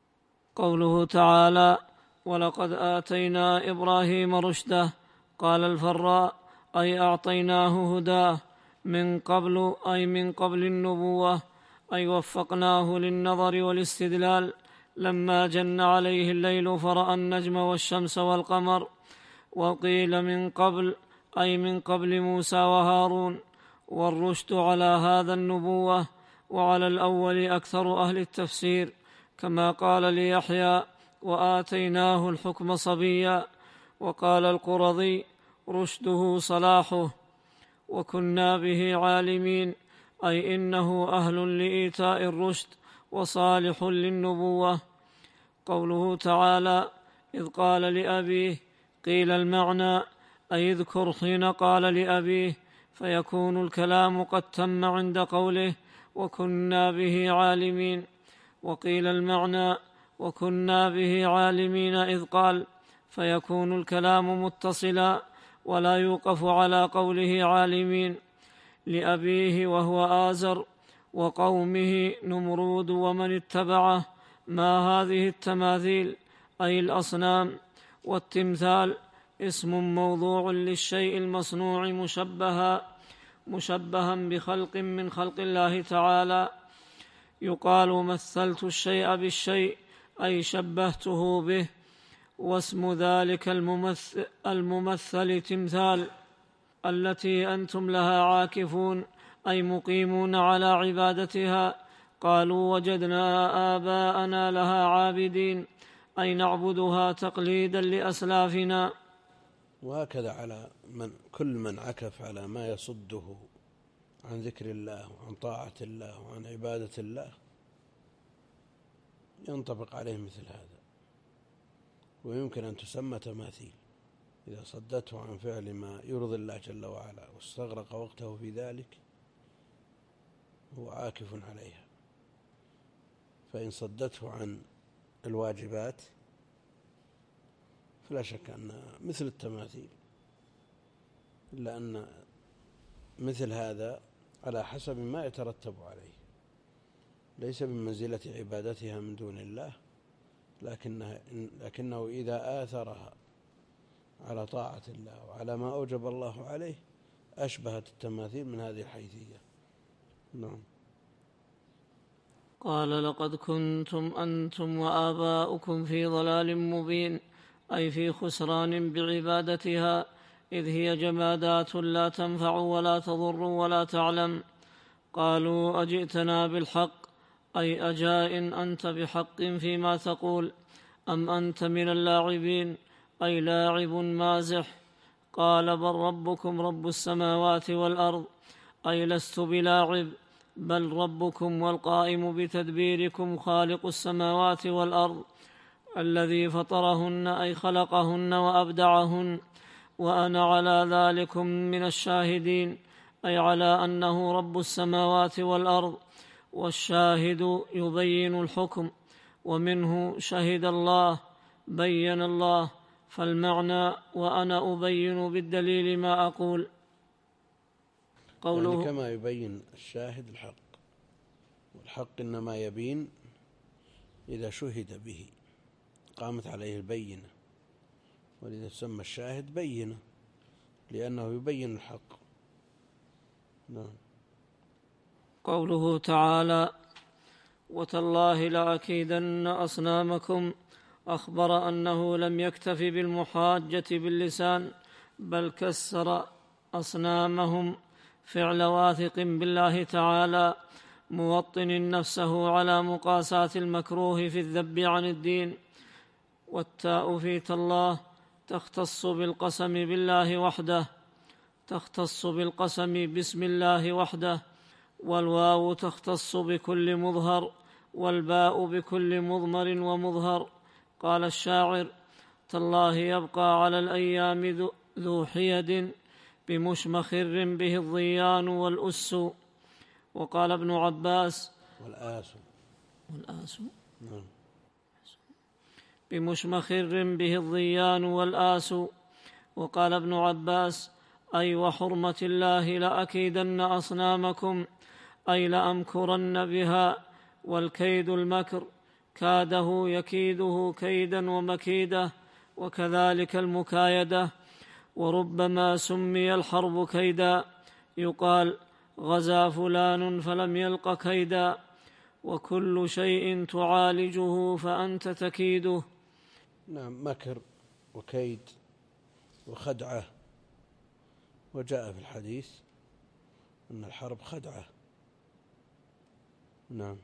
قوله تعالى: ولقد آتينا إبراهيم رشده، قال الفراء: أي أعطيناه هداه من قبل، أي من قبل النبوة، أي وفقناه للنظر والاستدلال لما جن عليه الليل فرأى النجم والشمس والقمر. وقيل من قبل، أي من قبل موسى وهارون. والرشد على هذا النبوة، وعلى الأول أكثر أهل التفسير، كما قال ليحيى: وآتيناه الحكم صبيا. وقال القرظي: رشده صلاحه. وكنا به عالمين، أي إنه أهل لإيتاء الرشد وصالح للنبوة. قوله تعالى: إذ قال لأبيه، قيل المعنى: أي اذكر حين قال لأبيه، فيكون الكلام قد تم عند قوله: وكنا به عالمين. وقيل المعنى: وكنا به عالمين إذ قال، فيكون الكلام متصلا ولا يوقف على قوله عالمين. لأبيه وهو آزر، وقومه نمرود ومن اتبعه. ما هذه التماثيل، أي الأصنام. والتمثال اسم موضوع للشيء المصنوع مشبها مشبها بخلق من خلق الله تعالى. يقال مثلت الشيء بالشيء، أي شبهته به. واسم ذلك الممثل, الممثل تمثال، التي أنتم لها عاكفون، أي مقيمون على عبادتها. قالوا وجدنا آباءنا لها عابدين، أي نعبدها تقليدا لأسلافنا. وهكذا على من كل من عكف على ما يصده عن ذكر الله وعن طاعة الله وعن عبادة الله ينطبق عليه مثل هذا، ويمكن أن تسمى تماثيل إذا صدته عن فعل ما يرضي الله جل وعلا واستغرق وقته في ذلك هو عاكف عليها. فإن صدته عن الواجبات فلا شك أن مثل التماثيل، إلا أن مثل هذا على حسب ما يترتب عليه، ليس بمنزلة عبادتها من دون الله، لكنه, لكنه إذا آثرها على طاعة الله وعلى ما أوجب الله عليه أشبهت التماثيل من هذه الحيثية. نعم. قال لقد كنتم أنتم وآباؤكم في ضلال مبين، أي في خسران بعبادتها، إذ هي جمادات لا تنفع ولا تضر ولا تعلم. قالوا أجئتنا بالحق، أي أجاء أنت بحق فيما تقول، أم أنت من اللاعبين، أي لاعب مازح. قال بل ربكم رب السماوات والأرض، أي لست بلاعب، بل ربكم والقائم بتدبيركم خالق السماوات والأرض، الذي فطرهن أي خلقهن وأبدعهن، وأنا على ذلكم من الشاهدين، أي على أنه رب السماوات والأرض. والشاهد يبين الحكم، ومنه شهد الله بين الله، فالمعنى وأنا أبين بالدليل ما أقول. قوله يعني كما يبين الشاهد الحق، والحق إنما يبين إذا شهد به قامت عليه البينة، ولذا تسمى الشاهد بينة لأنه يبين الحق. نعم. قوله تعالى وتالله لأكيدن أصنامكم، أخبر أنه لم يكتف بالمحاجة باللسان، بل كسر أصنامهم فعل واثق بالله تعالى، موطن نفسه على مقاساة المكروه في الذب عن الدين. والتاء في تالله تختص بالقسم بالله وحده، تختص بالقسم بسم الله وحده، والواو تختص بكل مظهر، والباء بكل مضمر ومظهر. قال الشاعر تالله يبقى على الأيام ذو حيد، بمشمخر به الضيان والأس. وقال ابن عباس والآس والآس نعم. بمشمخر به الضيان والآس. وقال ابن عباس أي وحرمة الله لأكيدن أصنامكم، أي لأمكرن بها، والكيد المكر، كاده يكيده كيدا ومكيدة، وكذلك المكايدة. وربما سمي الحرب كيدا، يقال غزا فلان فلم يلق كيدا، وكل شيء تعالجه فأنت تكيده. نعم. مكر وكيد وخدعة، وجاء في الحديث أن الحرب خدعة. نعم.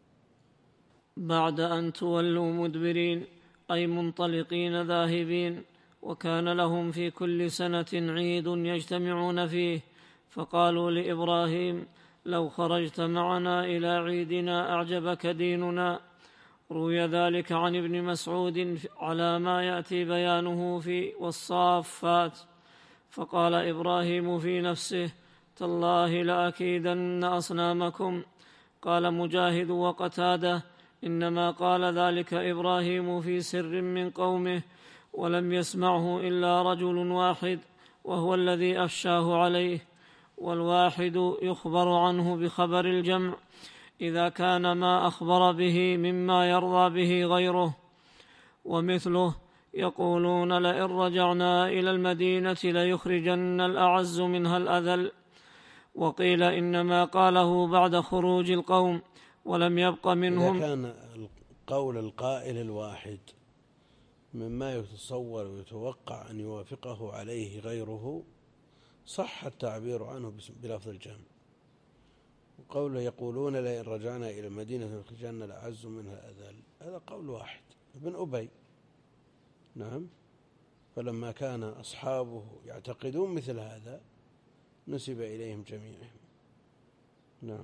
بعد أن تولوا مدبرين، أي منطلقين ذاهبين، وكان لهم في كل سنة عيد يجتمعون فيه، فقالوا لإبراهيم لو خرجت معنا إلى عيدنا أعجبك ديننا. روي ذلك عن ابن مسعود على ما يأتي بيانه في والصافات. فقال إبراهيم في نفسه تالله لأكيدن أصنامكم. قال مجاهد وقتاده إنما قال ذلك إبراهيم في سر من قومه، ولم يسمعه إلا رجل واحد، وهو الذي أفشاه عليه. والواحد يخبر عنه بخبر الجمع إذا كان ما أخبر به مما يرضى به غيره. ومثله يقولون لئن رجعنا إلى المدينة ليخرجن الأعز منها الأذل. وقيل إنما قاله بعد خروج القوم ولم يبق منهم. إذا كان القول القائل الواحد مما يتصور ويتوقع أن يوافقه عليه غيره صح التعبير عنه بلفظ الجمع. وقوله يقولون لئن رجعنا إلى المدينة ليخرجن الأعز منها الأذل، هذا قول واحد ابن أبي. نعم. فلما كان أصحابه يعتقدون مثل هذا نسب إليهم جميعهم، نعم.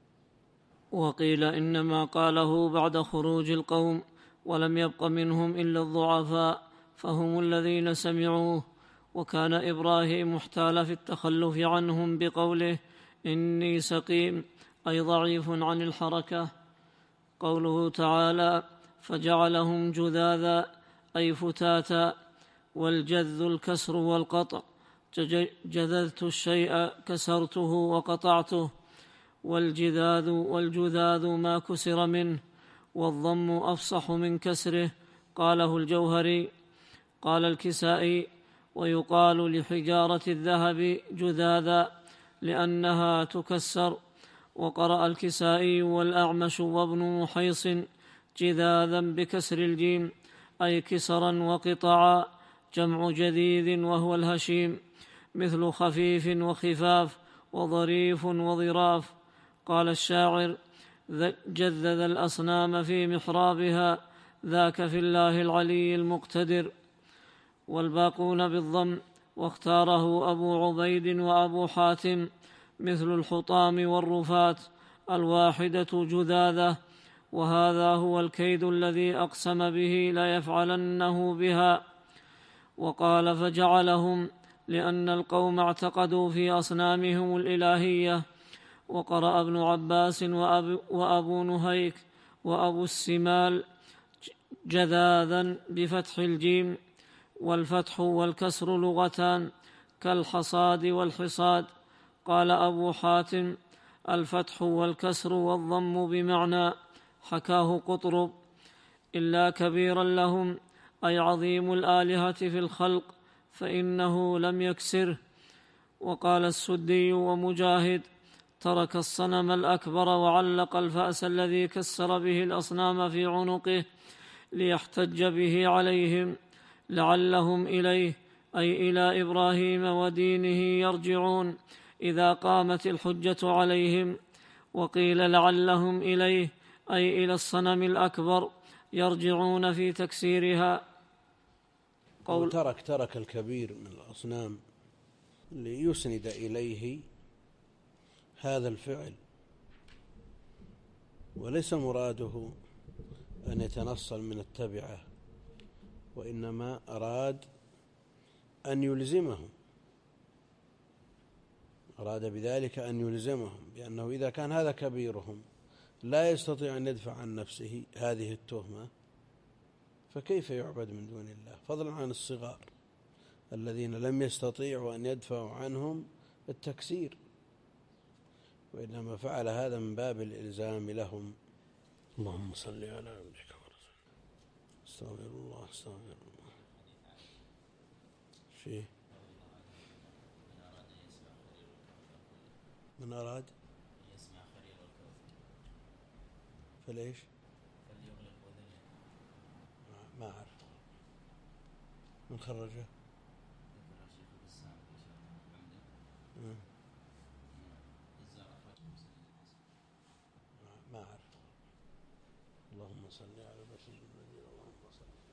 وقيل إنما قاله بعد خروج القوم ولم يبق منهم إلا الضعفاء فهم الذين سمعوه. وكان إبراهيم محتال في التخلف عنهم بقوله إني سقيم أي ضعيف عن الحركة. قوله تعالى فجعلهم جذاذا أي فتاتا، والجذ الكسر والقطع، جذذت الشيء كسرته وقطعته، والجذاذ والجذاذ ما كسر منه، والضم أفصح من كسره. قاله الجوهري. قال الكسائي ويقال لحجارة الذهب جذاذا لأنها تكسر. وقرأ الكسائي والأعمش وابن محيص جذاذا بكسر الجيم أي كسرا وقطعا، جمع جذيذ وهو الهشيم، مثل خفيف وخفاف وظريف وظراف. قال الشاعر جذذ الأصنام في محرابها ذاك في الله العلي المقتدر. والباقون بالضم، واختاره أبو عبيد وأبو حاتم، مثل الحطام والرفات الواحدة جذاذة، وهذا هو الكيد الذي أقسم به ليفعلنه بها. وقال فجعلهم لأن القوم اعتقدوا في أصنامهم الإلهية. وقرأ ابن عباس وأبو نهيك وأبو السمال جذاذا بفتح الجيم، والفتح والكسر لغتان كالحصاد والحصاد. قال أبو حاتم الفتح والكسر والضم بمعنى، حكاه قطرب، إلا كبيرا لهم أي عظيم الآلهة في الخلق فإنه لم يكسره. وقال السدي ومجاهد ترك الصنم الأكبر وعلق الفأس الذي كسر به الأصنام في عنقه ليحتج به عليهم لعلهم إليه أي إلى إبراهيم ودينه يرجعون إذا قامت الحجة عليهم. وقيل لعلهم إليه أي إلى الصنم الأكبر يرجعون في تكسيرها. قول ترك ترك الكبير من الأصنام ليسند إليه هذا الفعل، وليس مراده أن يتنصل من التبعة، وإنما أراد أن يلزمهم، أراد بذلك أن يلزمهم بأنه إذا كان هذا كبيرهم لا يستطيع أن يدفع عن نفسه هذه التهمة، فكيف يعبد من دون الله؟ فضلا عن الصغار الذين لم يستطيعوا أن يدفعوا عنهم التكسير، وإنما فعل هذا من باب الإلزام لهم. اللهم صل على عبدك ورسولك. استغفر الله استغفر الله. شيء من أراد يسمع خليل الكوثر فليش فليغلق وذله. ما أعرف من خرجه. ذكر الشيخ بسام في شرح العمدة الزار أخرجه مسلم الحسن. ما أعرف. اللهم صل على بشر النبي. اللهم صل